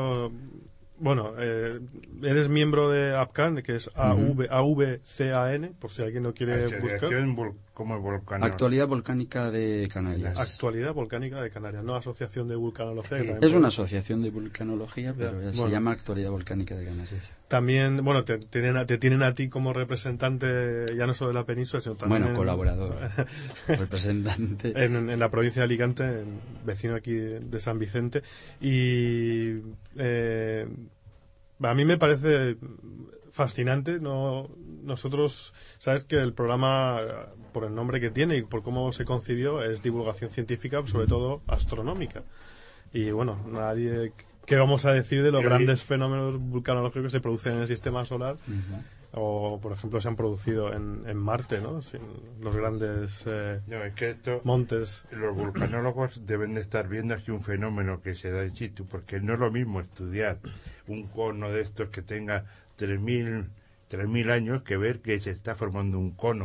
eres miembro de AVCAN, que es AVCAN, por si alguien lo quiere buscar. Como Actualidad Volcánica de Canarias. Actualidad Volcánica de Canarias, no Asociación de Vulcanología. Es una asociación de vulcanología, pero se llama Actualidad Volcánica de Canarias. También, te tienen a ti como representante, ya no solo de la península, sino también... colaborador, representante. En la provincia de Alicante, vecino aquí de San Vicente. Y a mí me parece fascinante. Nosotros, sabes que el programa, por el nombre que tiene y por cómo se concibió, es divulgación científica, sobre todo astronómica. Y bueno, ¿qué vamos a decir de los grandes fenómenos vulcanológicos que se producen en el sistema solar? O, por ejemplo, se han producido en Marte, ¿no? Los grandes montes. Los vulcanólogos deben de estar viendo aquí un fenómeno que se da in situ, porque no es lo mismo estudiar un cono de estos que tenga 3.000 años que ver que se está formando un cono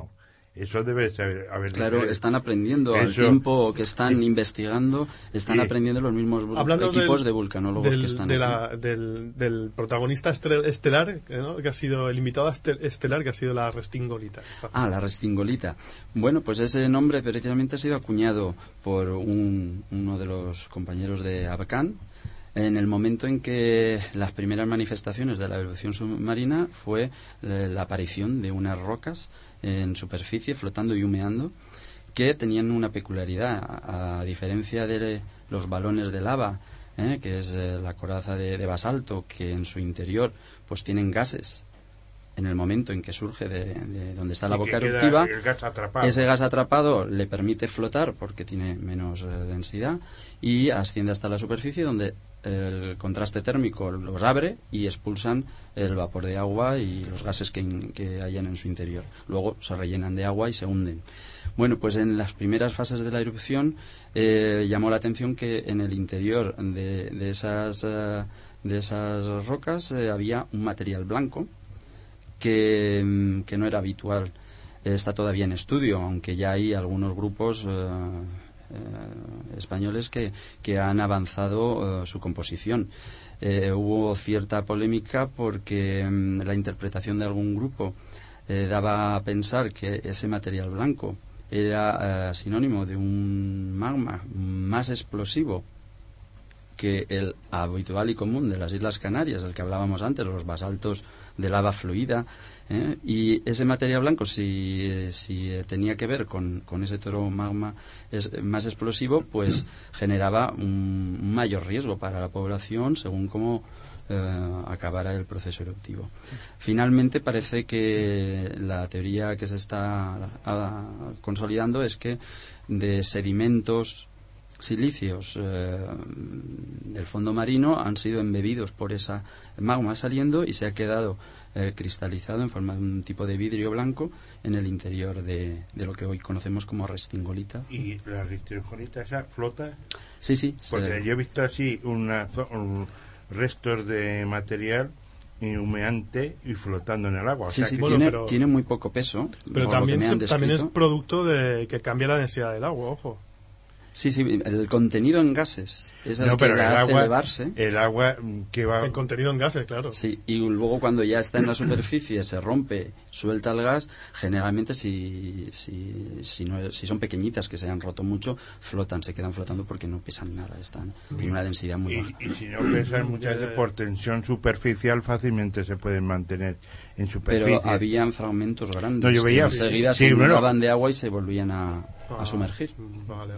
Eso debe haber... Claro, están aprendiendo al tiempo que están investigando, están aprendiendo los mismos equipos de vulcanólogos que están aquí. Del protagonista estelar, ¿no? Que ha sido el invitado estelar, que ha sido la restingolita. La restingolita. Bueno, pues ese nombre precisamente ha sido acuñado por uno de los compañeros de Abcan en el momento en que las primeras manifestaciones de la erupción submarina fue la aparición de unas rocas en superficie, flotando y humeando, que tenían una peculiaridad, a diferencia de los balones de lava, que es la coraza de basalto, que en su interior pues tienen gases. En el momento en que surge de donde está la boca eruptiva, ese gas atrapado le permite flotar porque tiene menos densidad y asciende hasta la superficie, donde el contraste térmico los abre y expulsan el vapor de agua y los gases que hayan en su interior. Luego se rellenan de agua y se hunden. Bueno, pues en las primeras fases de la erupción llamó la atención que en el interior de esas rocas había un material blanco que no era habitual. Está todavía en estudio, aunque ya hay algunos grupos españoles que han avanzado su composición. Hubo cierta polémica porque la interpretación de algún grupo daba a pensar que ese material blanco era sinónimo de un magma más explosivo que el habitual y común de las Islas Canarias, el que hablábamos antes, los basaltos de lava fluida, y ese material blanco, si tenía que ver con ese toro magma más explosivo, pues generaba un mayor riesgo para la población según cómo acabara el proceso eruptivo. Finalmente parece que la teoría que se está consolidando es que de sedimentos silíceos del fondo marino han sido embebidos por esa magma saliendo y se ha quedado cristalizado en forma de un tipo de vidrio blanco en el interior de lo que hoy conocemos como restingolita. ¿Y la restingolita esa flota? Sí. Porque yo he visto así restos de material humeante y flotando en el agua. Tiene muy poco peso. Pero también es producto de que cambia la densidad del agua, ojo. Sí, el contenido en gases es el que la hace elevarse. El agua que va... El contenido en gases, claro. Sí, y luego cuando ya está en la superficie, se rompe, suelta el gas, generalmente si son pequeñitas, que se han roto mucho, se quedan flotando porque no pesan nada, tienen una densidad muy baja. Y si no pesan muchas veces por tensión superficial, fácilmente se pueden mantener en superficie. Pero habían fragmentos grandes yo veía, que enseguida se inundaban de agua y se volvían a sumergir. Vale.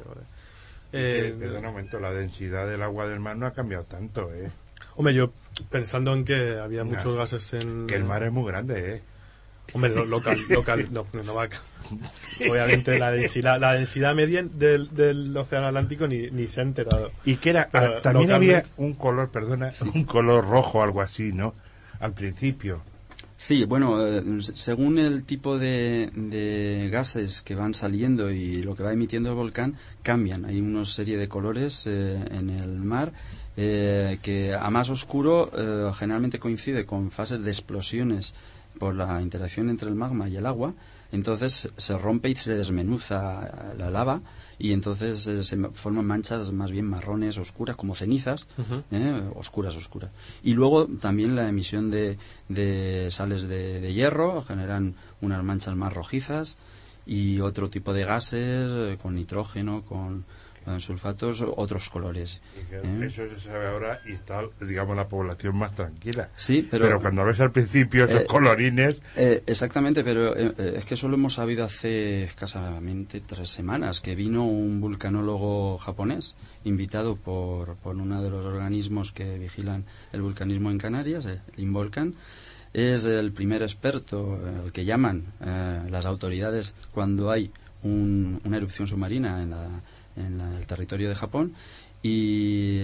Perdón, un momento, la densidad del agua del mar no ha cambiado tanto, Hombre, yo pensando en que había muchos gases en... Que el mar es muy grande, Hombre, local, no va a... Obviamente la densidad media del océano Atlántico ni se ha enterado. Y que era, también había un color, un color rojo, algo así, ¿no? Al principio. Sí, bueno, según el tipo de gases que van saliendo y lo que va emitiendo el volcán, cambian. Hay una serie de colores en el mar que a más oscuro generalmente coincide con fases de explosiones por la interacción entre el magma y el agua. Entonces se rompe y se desmenuza la lava y entonces se forman manchas más bien marrones, oscuras, como cenizas, oscuras. Y luego también la emisión de sales de hierro generan unas manchas más rojizas y otro tipo de gases con nitrógeno, con sulfatos, otros colores. Eso se sabe ahora y está, digamos, la población más tranquila. Sí, pero cuando ves al principio esos colorines... Exactamente, pero es que eso lo hemos sabido hace escasamente 3 semanas, que vino un vulcanólogo japonés, invitado por uno de los organismos que vigilan el vulcanismo en Canarias, el Involcan. Es el primer experto, el que llaman las autoridades cuando hay una erupción submarina en el territorio de Japón y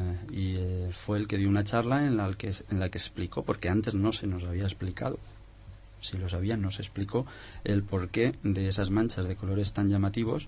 fue el que dio una charla en la que explicó, porque antes no se nos había explicado, si lo sabían no se explicó el porqué de esas manchas de colores tan llamativos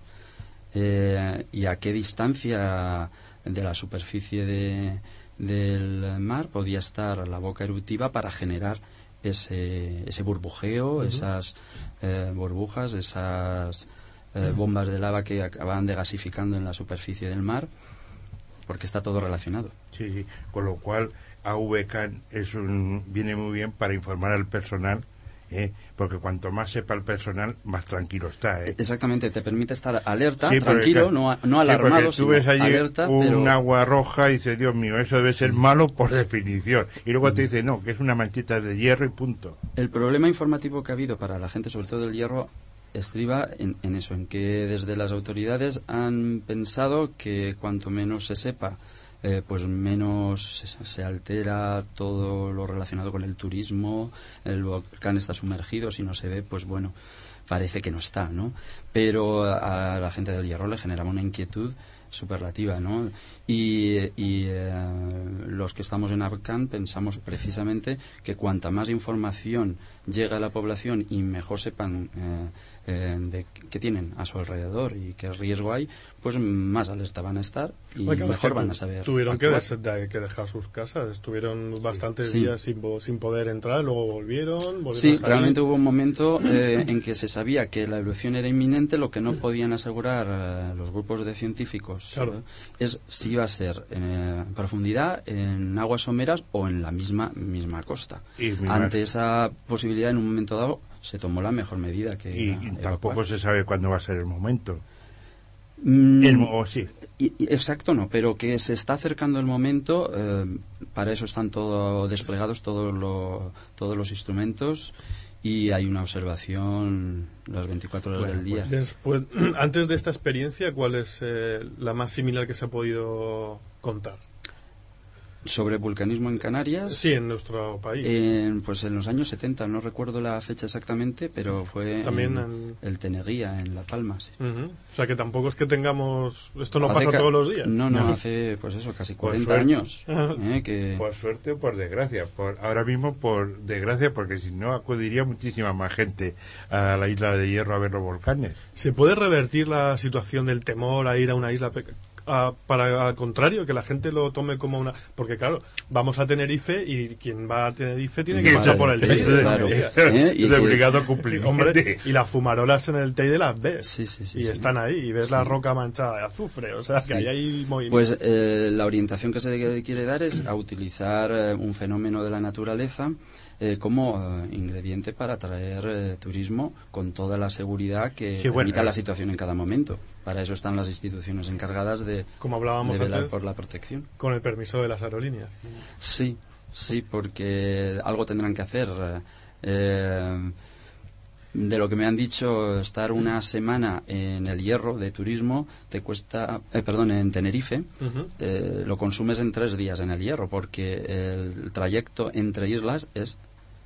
y a qué distancia de la superficie del mar podía estar la boca eruptiva para generar ese burbujeo, esas burbujas, esas bombas de lava que acaban degasificando en la superficie del mar, porque está todo relacionado. Sí, con lo cual AVCAN viene muy bien para informar al personal, porque cuanto más sepa el personal, más tranquilo está. Exactamente, te permite estar alerta, sí, tranquilo, no alarmado, tú ves allí alerta, un agua roja y dices, Dios mío, eso debe ser malo por definición. Y luego te dice, no, que es una manchita de hierro y punto. El problema informativo que ha habido para la gente, sobre todo del hierro, estriba en eso, en que desde las autoridades han pensado que cuanto menos se sepa, pues menos se altera todo lo relacionado con el turismo, el volcán está sumergido, si no se ve, pues bueno, parece que no está, ¿no? Pero a la gente del hierro le generaba una inquietud superlativa, ¿no? Y los que estamos en AVCAN pensamos precisamente que cuanta más información llega a la población y mejor sepan de qué tienen a su alrededor y qué riesgo hay, pues más alerta van a estar y mejor van a saber. Tuvieron que dejar sus casas, estuvieron bastantes días sin poder entrar, luego volvieron a salir. Realmente hubo un momento en que se sabía que la erupción era inminente. Lo que no podían asegurar los grupos de científicos es si iba a ser en profundidad, en aguas someras o en la misma costa. Ante esa posibilidad, en un momento dado se tomó la mejor medida y tampoco se sabe cuándo va a ser el momento. Sí. Exacto, no, pero que se está acercando el momento. Para eso están todos desplegados todos los instrumentos y hay una observación las 24 horas del día. Después, antes de esta experiencia, ¿cuál es la más similar que se ha podido contar? ¿Sobre vulcanismo en Canarias? Sí, en nuestro país. Pues en los años 70, no recuerdo la fecha exactamente, pero fue también el Teneguía, en La Palma. Sí. O sea que tampoco es que tengamos... Esto no pasa todos los días. No, hace pues eso, casi 40 años. Por suerte o por desgracia. Ahora mismo por desgracia, porque si no acudiría muchísima más gente a la isla de Hierro a ver los volcanes. ¿Se puede revertir la situación del temor a ir a una isla para al contrario, que la gente lo tome como una... Porque claro, vamos a Tenerife y quien va a Tenerife tiene que pasar por el Teide. Claro. Es de obligado cumplimiento. Hombre, y las fumarolas en el Teide las ves. Sí, están ahí y ves la roca manchada de azufre. O sea, que ahí hay movimiento. Pues la orientación que se quiere dar es a utilizar un fenómeno de la naturaleza como ingrediente para atraer turismo con toda la seguridad que permita la situación en cada momento. Para eso están las instituciones encargadas de, como hablábamos de velar antes, por la protección. Con el permiso de las aerolíneas. Sí, porque algo tendrán que hacer. De lo que me han dicho, estar una semana en el Hierro de turismo te cuesta, en Tenerife, lo consumes en 3 días en el Hierro, porque el trayecto entre islas es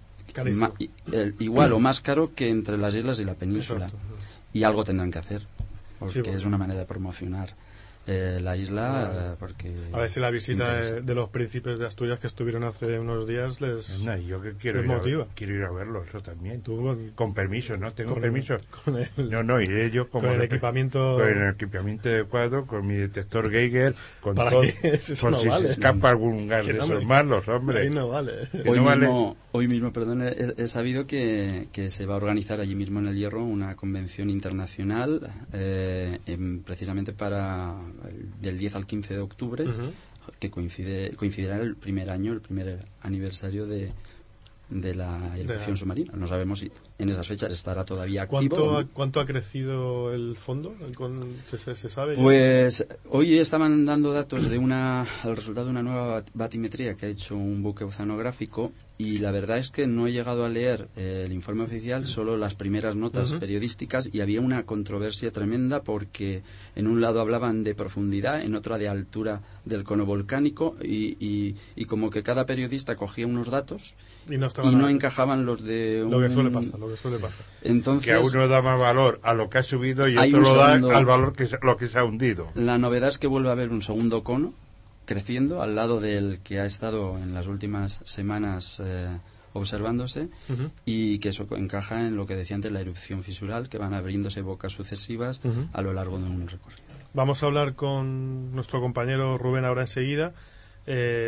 igual o más caro que entre las islas y la península. Exacto. Y algo tendrán que hacer, porque es una manera de promocionar la isla, porque... A ver si la visita de los príncipes de Asturias que estuvieron hace unos días les yo que quiero ir a verlo, eso también. Con permiso, ¿no? ¿Tengo permiso? Iré yo con el equipamiento... Con el equipamiento adecuado, con mi detector Geiger, con ¿para todo, qué? por si se escapa algún gas de esos malos, hombre. Ahí no vale. Hoy mismo, he sabido que se va a organizar allí mismo en el Hierro una convención internacional precisamente para del 10 al 15 de octubre, que coincidirá el primer aniversario de la erupción submarina. No sabemos si en esas fechas estará todavía activo. ¿Cuánto ha crecido el fondo? ¿Se sabe? Pues hoy estaban dando datos de el resultado de una nueva batimetría que ha hecho un buque oceanográfico, y la verdad es que no he llegado a leer el informe oficial, solo las primeras notas periodísticas, y había una controversia tremenda porque en un lado hablaban de profundidad, en otra de altura del cono volcánico, y como que cada periodista cogía unos datos y no encajaban los de lo que suele pasar. Entonces, que a uno da más valor a lo que ha subido y otro lo da al valor lo que se ha hundido. La novedad es que vuelve a haber un segundo cono creciendo al lado del que ha estado en las últimas semanas observándose, y que eso encaja en lo que decía antes, la erupción fisural, que van abriéndose bocas sucesivas a lo largo de un recorrido. Vamos a hablar con nuestro compañero Rubén ahora enseguida.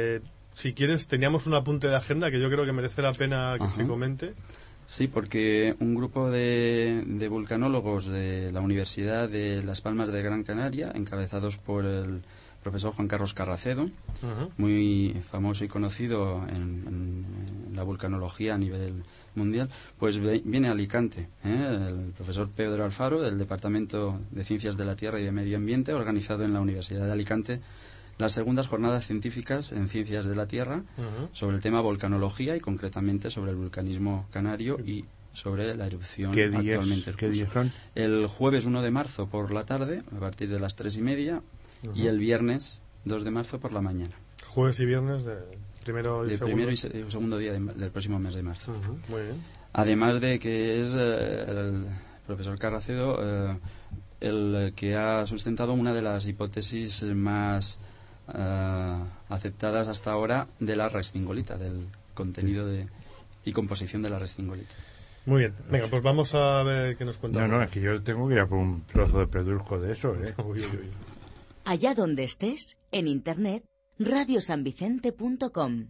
si quieres, teníamos un apunte de agenda que yo creo que merece la pena que se comente. Sí, porque un grupo de vulcanólogos de la Universidad de Las Palmas de Gran Canaria, encabezados por el profesor Juan Carlos Carracedo, muy famoso y conocido en la vulcanología a nivel mundial, pues viene a Alicante. El profesor Pedro Alfaro, del Departamento de Ciencias de la Tierra y de Medio Ambiente, ha organizado en la Universidad de Alicante las segundas jornadas científicas en Ciencias de la Tierra sobre el tema volcanología y concretamente sobre el vulcanismo canario y sobre la erupción actualmente en curso. ¿Qué días son? El jueves 1 de marzo por la tarde, a partir de las 3:30, y el viernes 2 de marzo por la mañana. Jueves y viernes de primero y segundo día del próximo mes de marzo. Muy bien. Además de que es el profesor Carracedo el que ha sustentado una de las hipótesis más aceptadas hasta ahora de la restingolita, del contenido y composición de la restingolita. Muy bien, venga, pues vamos a ver qué nos cuenta. No, es que yo tengo que ir a por un trozo de pedrusco de eso, Uy. Allá donde estés, en internet, radiosanvicente.com.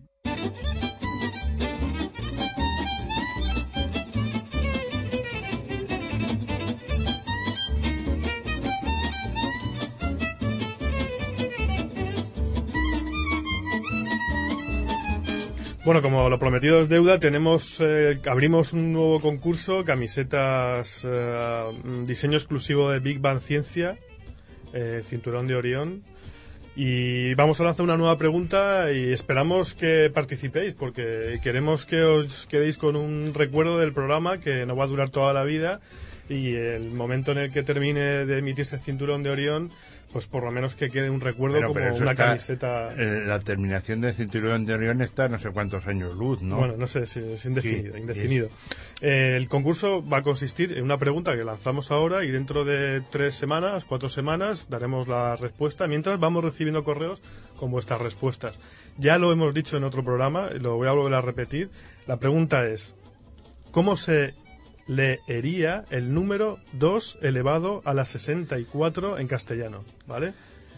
Bueno, como lo prometido es deuda, abrimos un nuevo concurso, camisetas, diseño exclusivo de Big Bang Ciencia, cinturón de Orión, y vamos a lanzar una nueva pregunta y esperamos que participéis porque queremos que os quedéis con un recuerdo del programa que no va a durar toda la vida, y el momento en el que termine de emitirse el cinturón de Orión, pues por lo menos que quede un recuerdo como una camiseta. La terminación del cinturón de Orión está no sé cuántos años luz, ¿no? Bueno, no sé, es indefinido. El concurso va a consistir en una pregunta que lanzamos ahora y dentro de 4 semanas daremos la respuesta, mientras vamos recibiendo correos con vuestras respuestas. Ya lo hemos dicho en otro programa, lo voy a volver a repetir. La pregunta es, ¿cómo se leería el número 2 elevado a la 64 en castellano? ¿Vale?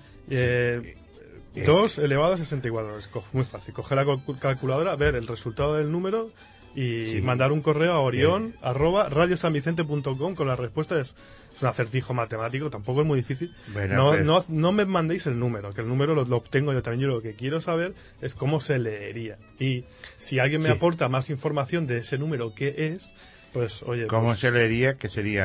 2 elevado a 64. Es muy fácil. Coger la calculadora, ver el resultado del número y mandar un correo a orión @radiosanvicente.com con la respuesta. Es un acertijo matemático, tampoco es muy difícil. Bueno, no me mandéis el número, que el número lo obtengo yo también. Yo lo que quiero saber es cómo se leería. Y si alguien me aporta más información de ese número, ¿qué es? Pues, oye, ¿cómo se leería? Que sería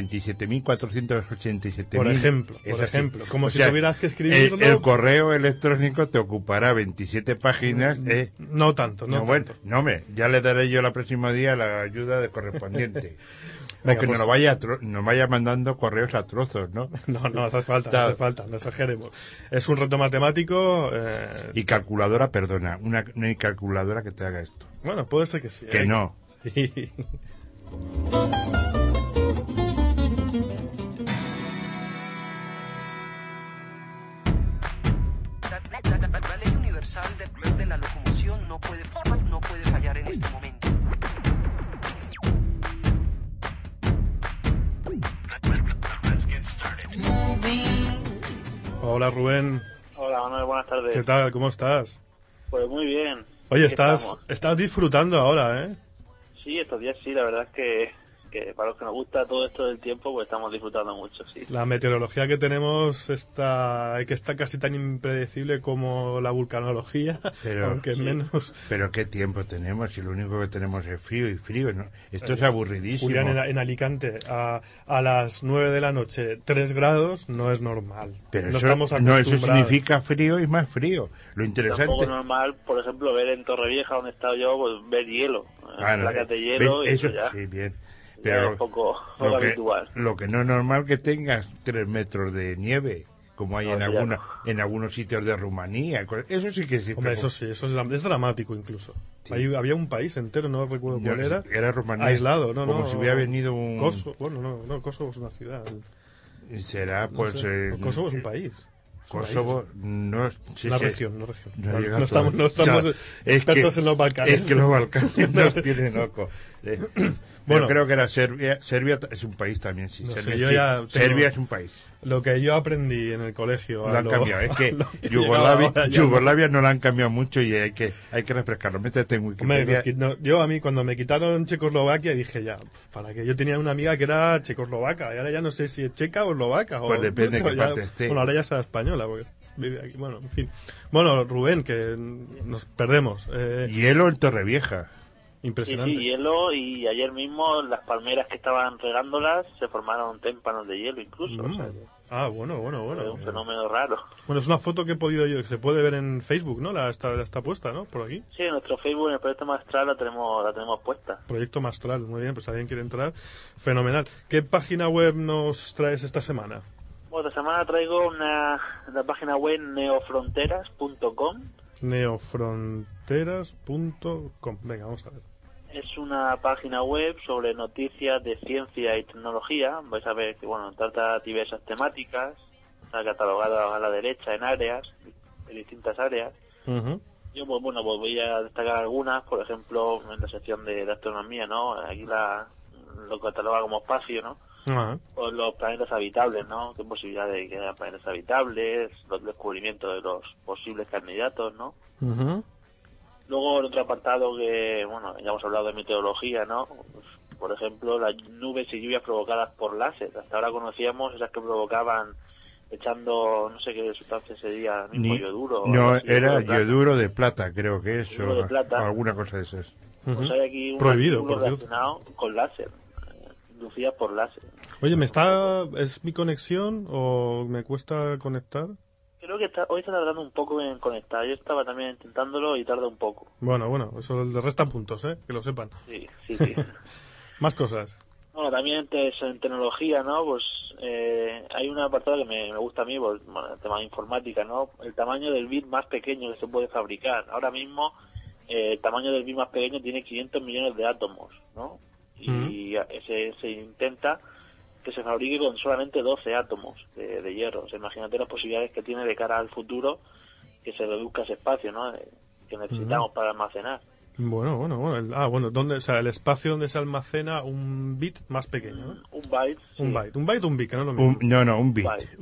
27.487. Por ejemplo, como si tuvieras que escribirlo. El correo electrónico te ocupará 27 páginas. No tanto. Ya le daré yo el próximo día la ayuda de correspondiente. Aunque pues, nos vaya mandando correos a trozos, ¿no? No hace falta, no exageremos. Es un reto matemático. Y calculadora, perdona, no hay calculadora que te haga esto. Bueno, puede ser que sí. Que no. Sí. La ley universal de la locomoción no puede fallar en este momento. Hola, Rubén. Hola, Manuel, buenas tardes. ¿Qué tal? ¿Cómo estás? Pues muy bien. Oye, estás disfrutando ahora, ¿eh? Sí, estos días sí, la verdad es que para los que nos gusta todo esto del tiempo, pues estamos disfrutando mucho, sí. La meteorología que tenemos está casi tan impredecible como la vulcanología, aunque menos. Pero qué tiempo tenemos, si lo único que tenemos es frío, ¿no? Esto es aburridísimo. Julián, en Alicante, a las 9 de la noche, 3 grados, no es normal. Pero no eso significa frío y más frío. Lo interesante... Tampoco es normal, por ejemplo, ver en Torrevieja, donde he estado yo, pues ver hielo, placas de hielo, y eso ya. Sí, bien. Pero es poco habitual. Lo que no es normal que tengas 3 metros de nieve, como hay en algunos sitios de Rumanía. Eso sí que sí. Hombre, eso sí, eso es dramático incluso. Sí. Había un país entero, no recuerdo cuál era. Era Rumanía. Aislado, como si hubiera venido un... Kosovo es una ciudad. Será, pues... Kosovo es un país. Kosovo no es una región. No estamos expertos en los Balcanes. Es que los Balcanes nos tienen loco. Bueno, creo que era Serbia. Serbia es un país también, sí. Serbia es un país. Lo que yo aprendí en el colegio. Lo han cambiado. Es que Yugoslavia no la han cambiado mucho y hay que refrescarlo. Métete en Wikipedia. Yo a mí cuando me quitaron Checoslovaquia dije ya, ¿para qué? Yo tenía una amiga que era checoslovaca y ahora ya no sé si es checa o eslovaca. Pues depende de qué parte esté. Bueno, ahora ya sea española porque vive aquí. Bueno, en fin. Bueno, Rubén, que nos perdemos. Hielo en Torrevieja. Impresionante. Sí, hielo, y ayer mismo las palmeras que estaban regándolas se formaron témpanos de hielo incluso. O sea, bueno. Es un fenómeno raro. Bueno, es una foto que he podido yo, que se puede ver en Facebook, ¿no? Está puesta, ¿no? Por aquí. Sí, en nuestro Facebook, en el Proyecto Mastral, la tenemos puesta. Proyecto Mastral, muy bien, pues si alguien quiere entrar, fenomenal. ¿Qué página web nos traes esta semana? Bueno, esta semana traigo la página web neofronteras.com. Neofronteras.com. Venga, vamos a ver. Es una página web sobre noticias de ciencia y tecnología. Vais a ver que, trata diversas temáticas, está catalogada a la derecha en distintas áreas. Yo, pues voy a destacar algunas, por ejemplo, en la sección de astronomía, ¿no? Aquí lo cataloga como espacio, ¿no? O los planetas habitables, ¿no? Qué posibilidad de que haya planetas habitables, los descubrimientos de los posibles candidatos, ¿no? Luego, en otro apartado que, ya hemos hablado de meteorología, ¿no? Pues, por ejemplo, las nubes y lluvias provocadas por láser. Hasta ahora conocíamos esas que provocaban echando, no sé qué sustancia sería, mismo yoduro. No, era yoduro de plata, creo que es, o alguna cosa de esas. Pues hay aquí un prohibido, por relacionado con láser, inducidas por láser. Oye, ¿es mi conexión o me cuesta conectar? Creo que hoy está tardando un poco en conectar. Yo estaba también intentándolo y tarda un poco. Bueno, eso le resta puntos, que lo sepan. Sí. Más cosas. Bueno, también en tecnología, ¿no? Pues hay un apartado que me gusta a mí, pues, el tema de informática, ¿no? El tamaño del bit más pequeño que se puede fabricar. Ahora mismo el tamaño del bit más pequeño tiene 500 millones de átomos, ¿no? Y se intenta que se fabrique con solamente 12 átomos de hierro. O sea, imagínate las posibilidades que tiene de cara al futuro que se reduzca ese espacio, ¿no? Que necesitamos para almacenar. Bueno. ¿Dónde, o sea, el espacio donde se almacena un bit más pequeño, ¿no? Un byte. Sí. Un byte, un bit, que no es lo mismo. Un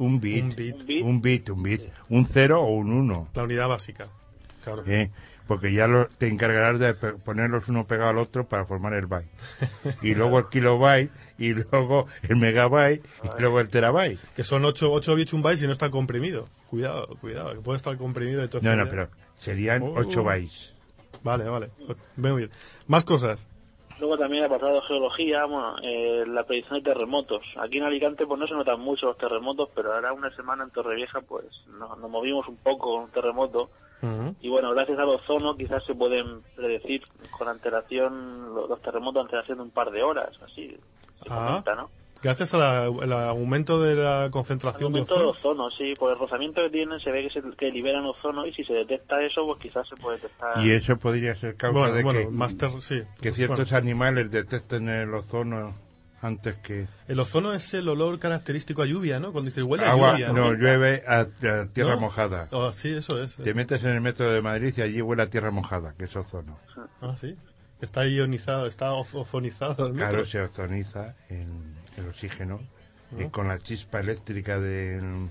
bit. Un 0 o un 1. La unidad básica, claro. Porque ya te encargarás de ponerlos uno pegado al otro para formar el byte. Y luego el kilobyte, y luego el megabyte, y luego el terabyte. Que son 8 bits un byte y no está comprimido. Cuidado, que puede estar comprimido. No, pero serían 8 bytes. Vale. Muy bien. Más cosas. Luego también el apartado de geología, la predicción de terremotos. Aquí en Alicante pues no se notan mucho los terremotos, pero ahora una semana en Torrevieja pues nos movimos un poco con un terremoto. Y gracias al ozono quizás se pueden predecir con antelación los terremotos antelación de un par de horas, así se comenta, ¿no? Gracias al aumento de la concentración de ozono. De ozono, sí, por el rozamiento que tienen se ve que liberan ozono y si se detecta eso, pues quizás se puede detectar. Y eso podría ser causa de que ciertos animales detecten el ozono antes que... El ozono es el olor característico a lluvia, ¿no? Cuando dices huele a agua, lluvia. No, llueve a tierra mojada. Sí, eso es. Te metes en el metro de Madrid y allí huele a tierra mojada, que es ozono. Sí. Está ionizado, está ozonizado el metro. Claro, se ozoniza el oxígeno y con la chispa eléctrica del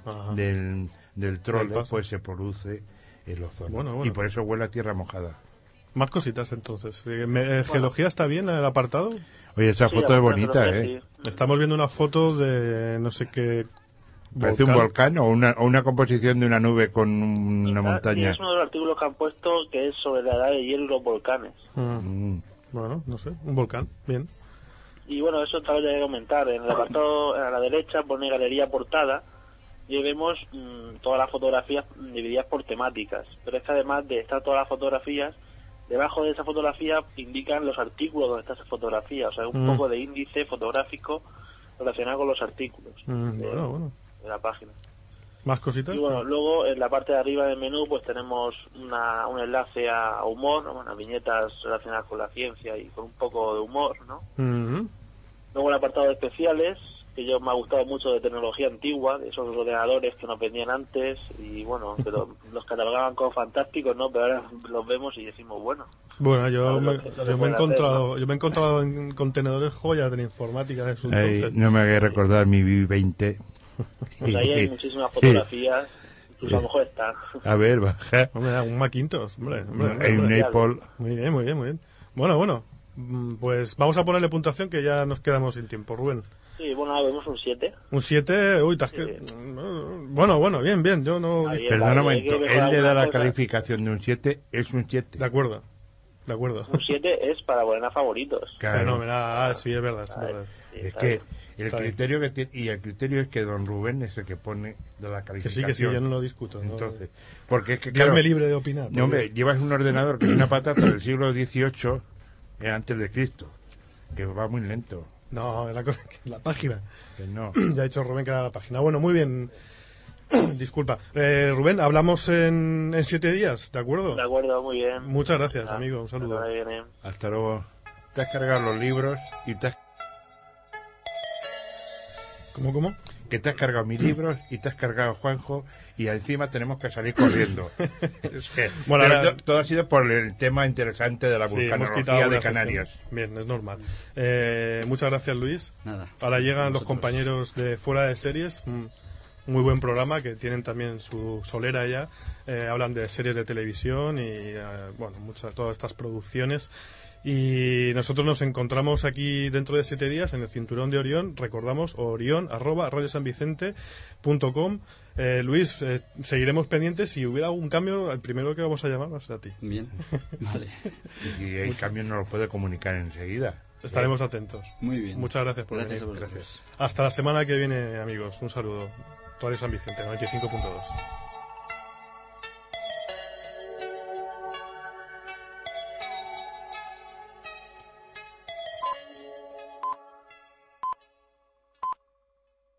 trole pues se produce el ozono. Y por eso huele a tierra mojada. Más cositas entonces. ¿Geología está bien el apartado? Oye, esa foto es bonita, sí. Estamos viendo una foto de no sé qué... Parece un volcán o una composición de una nube con una montaña. Es uno de los artículos que han puesto que es sobre la edad de hielo y los volcanes. Bueno, no sé, un volcán, bien. Y eso tal vez hay que comentar. En el apartado a la derecha pone galería portada y vemos todas las fotografías divididas por temáticas. Pero es que además de estar todas las fotografías, debajo de esa fotografía indican los artículos donde está esa fotografía. O sea, un poco de índice fotográfico relacionado con los artículos de la página. ¿Más cositas? Y luego en la parte de arriba del menú pues tenemos un enlace a humor, viñetas relacionadas con la ciencia y con un poco de humor, ¿no? Luego el apartado de especiales, que yo me ha gustado mucho de tecnología antigua, de esos ordenadores que nos vendían antes y que los catalogaban como fantásticos, ¿no? Pero ahora los vemos y decimos, Bueno, yo me he encontrado en contenedores joyas de la informática de su entonces. No me hagáis recordar mi V20. Pues ahí hay muchísimas fotografías, incluso a lo mejor está. A ver, baja. Hombre, un Macintosh, hombre. Hay un Apple. Muy bien. Bueno. Pues vamos a ponerle puntuación que ya nos quedamos sin tiempo, Rubén. Sí, bueno, vemos un 7. Un 7, uy, bueno, bien, yo no... Perdona un momento, él le da la calificación de un 7, es un 7. De acuerdo. Un 7 es para poner a favoritos. Claro. Fenomenal, sí, es verdad. Es que el criterio que tiene, y el criterio es que don Rubén es el que pone de la calificación. Que sí, yo no lo discuto. Entonces, porque es que claro, me libre de opinar. No, hombre, llevas un ordenador que es una patata del siglo XVIII, antes de Cristo, que va muy lento. No, la página. Que no. Ya ha dicho Rubén que era la página. Bueno, muy bien. Disculpa. Rubén, hablamos en 7 días, ¿de acuerdo? De acuerdo, muy bien. Muchas gracias, amigo. Un saludo. Hasta luego. Te has cargado los libros y te has... ¿Cómo? Que te has cargado mis libros y te has cargado Juanjo y encima tenemos que salir corriendo. Bueno, pero todo ha sido por el tema interesante de la vulcanología de Canarias. Sección. Bien, es normal. Muchas gracias, Luis. Nada. Ahora llegan los compañeros de Fuera de Series, un muy buen programa que tienen también su solera ya. Hablan de series de televisión y todas estas producciones. Y nosotros nos encontramos aquí dentro de 7 días en el Cinturón de Orión. Recordamos, orión@radiosanvicente.com. Luis, seguiremos pendientes. Si hubiera algún cambio, el primero que vamos a llamar va a ser a ti. Bien, vale. Y si hay cambio nos lo puede comunicar enseguida. Estaremos atentos. Muy bien. Muchas gracias por venir. Gracias. Hasta la semana que viene, amigos. Un saludo. Radio San Vicente, 95.2.